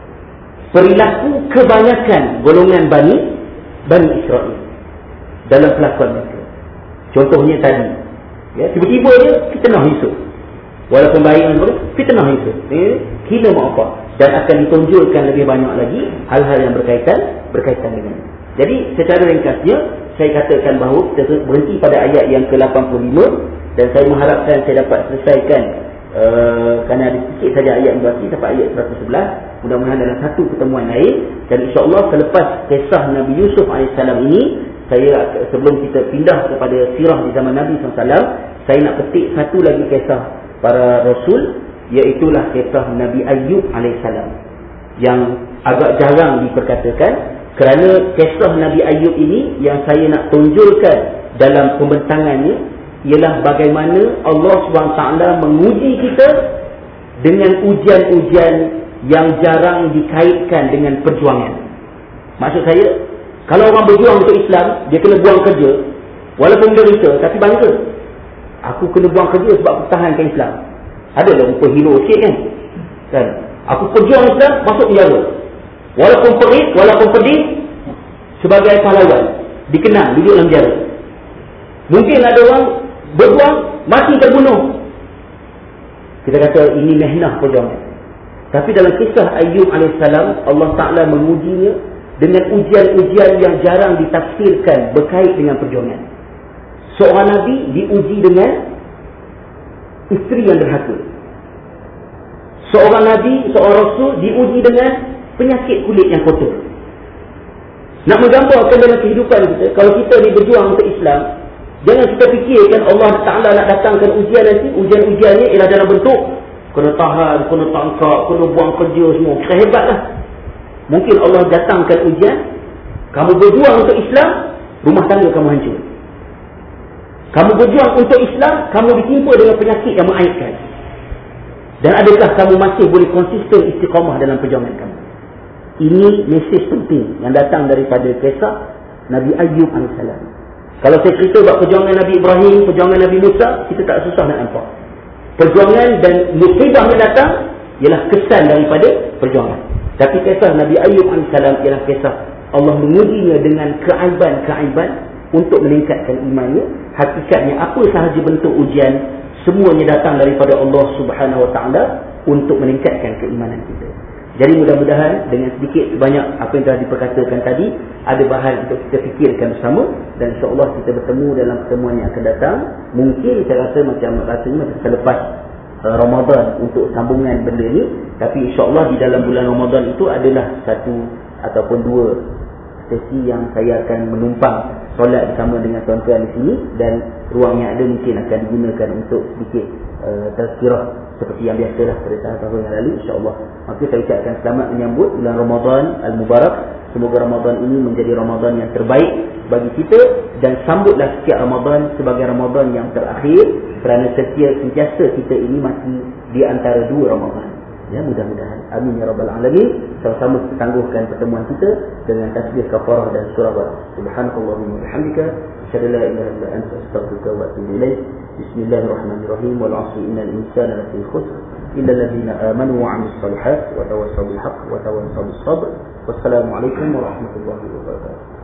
perilaku kebanyakan golongan Bani Bani Israel dalam pelakon mereka. Contohnya tadi, ya, tiba-tiba dia fitnah Yusuf. Walaupun baik dan buruk, fitnah Yusuf. Eh, hina mak apa. Dan akan ditonjolkan lebih banyak lagi hal-hal yang berkaitan berkaitan dengan. Jadi secara ringkasnya saya katakan bahawa kita berhenti pada ayat yang ke lapan puluh lima dan saya mengharapkan saya dapat selesaikan uh, kerana ada sikit saja ayat yang berarti sampai ayat seratus sebelas. Mudah-mudahan dalam satu pertemuan lain, dan insya-Allah selepas kisah Nabi Yusuf alaihissalam ini, saya sebelum kita pindah kepada sirah di zaman Nabi sallallahu alaihi wasallam, saya nak petik satu lagi kisah para rasul, iaitulah kisah Nabi Ayyub alaihissalam yang agak jarang diperkatakan. Kerana kisah Nabi Ayyub ini yang saya nak tunjukkan dalam pembentangannya ialah bagaimana Allah subhanahu wa taala menguji kita dengan ujian-ujian yang jarang dikaitkan dengan perjuangan. Maksud saya, kalau orang berjuang untuk Islam, dia kena buang kerja walaupun derita, tapi bangga. Aku kena buang kerja sebab pertahankan Islam. Adalah rupa hero sikit kan? Kan? Aku berjuang Islam, masuk penjara. Walaupun perit, walaupun pedih, sebagai pahlawan, dikenal, duduk dalam penjara. Mungkin ada orang berjuang, mati terbunuh. Kita kata ini mehnah perjuangan. Tapi dalam kisah Ayyub alaihissalam, Allah Ta'ala mengujinya dengan ujian-ujian yang jarang ditafsirkan berkait dengan perjuangan. Seorang Nabi diuji dengan isteri yang derhaka. Seorang Nabi, seorang Rasul diuji dengan penyakit kulit yang kotor. Nak menggambarkan dalam kehidupan kita, kalau kita ni berjuang untuk Islam, Jangan kita fikirkan Allah Ta'ala nak datangkan ujian nanti. Ujian-ujian ni ialah dalam bentuk kena tahan, kena tangkap, kena buang kerja semua. Kita hebat lah. Mungkin Allah datangkan ujian, kamu berjuang untuk Islam, rumah tangga kamu hancur. Kamu berjuang untuk Islam, kamu ditimpa dengan penyakit yang mengaitkan. Dan adakah kamu masih boleh konsisten istiqamah dalam perjuangan kamu? Ini mesej penting yang datang daripada kisah Nabi Ayyub alaihissalam. Kalau saya cerita buat perjuangan Nabi Ibrahim, perjuangan Nabi Musa, kita tak susah nak nampak. Perjuangan dan musibah yang datang ialah kesan daripada perjuangan. Tapi kisah Nabi Ayyub alaihissalam ialah kisah Allah mengujinya dengan keaiban-keaiban untuk meningkatkan imannya. Hakikatnya apa sahaja bentuk ujian, semuanya datang daripada Allah Subhanahu Wa Taala untuk meningkatkan keimanan kita. Jadi mudah-mudahan dengan sedikit sebanyak apa yang telah diperkatakan tadi, ada bahan untuk kita fikirkan bersama, dan insya-Allah kita bertemu dalam pertemuan yang akan datang. Mungkin saya rasa macam rasanya macam selepas uh, Ramadan untuk sambungan benda ni, tapi insya-Allah di dalam bulan Ramadan itu adalah satu ataupun dua sesi yang saya akan menumpang solat bersama dengan tuan-tuan di sini, dan ruang yang ada mungkin akan digunakan untuk sedikit uh, tazkirah seperti yang biasalah pada tahun-tahun yang lalu, insya-Allah. Maka saya ucapkan selamat menyambut bulan Ramadan Al-Mubarak. Semoga Ramadan ini menjadi Ramadan yang terbaik bagi kita, dan sambutlah setiap Ramadan sebagai Ramadan yang terakhir, kerana setiap sentiasa kita ini masih di antara dua Ramadan. Ya, mudah-mudahan. Amin ya rabbal alamin. Sama-sama kita tangguhkan pertemuan kita dengan tasbih kafarah dan surah. Subhanakallahumma wa bihamdika, asyhadu an la ilaha illa anta, astaghfiruka wa atubu ilaik. Bismillahirrahmanirrahim. Wal 'asri innal insana lafi khusr illa alladhina amanu wa 'amilus solihat wa tawassaw bil haqq wa tawassaw bis sabr. Wassalamu alaikum warahmatullahi wabarakatuh.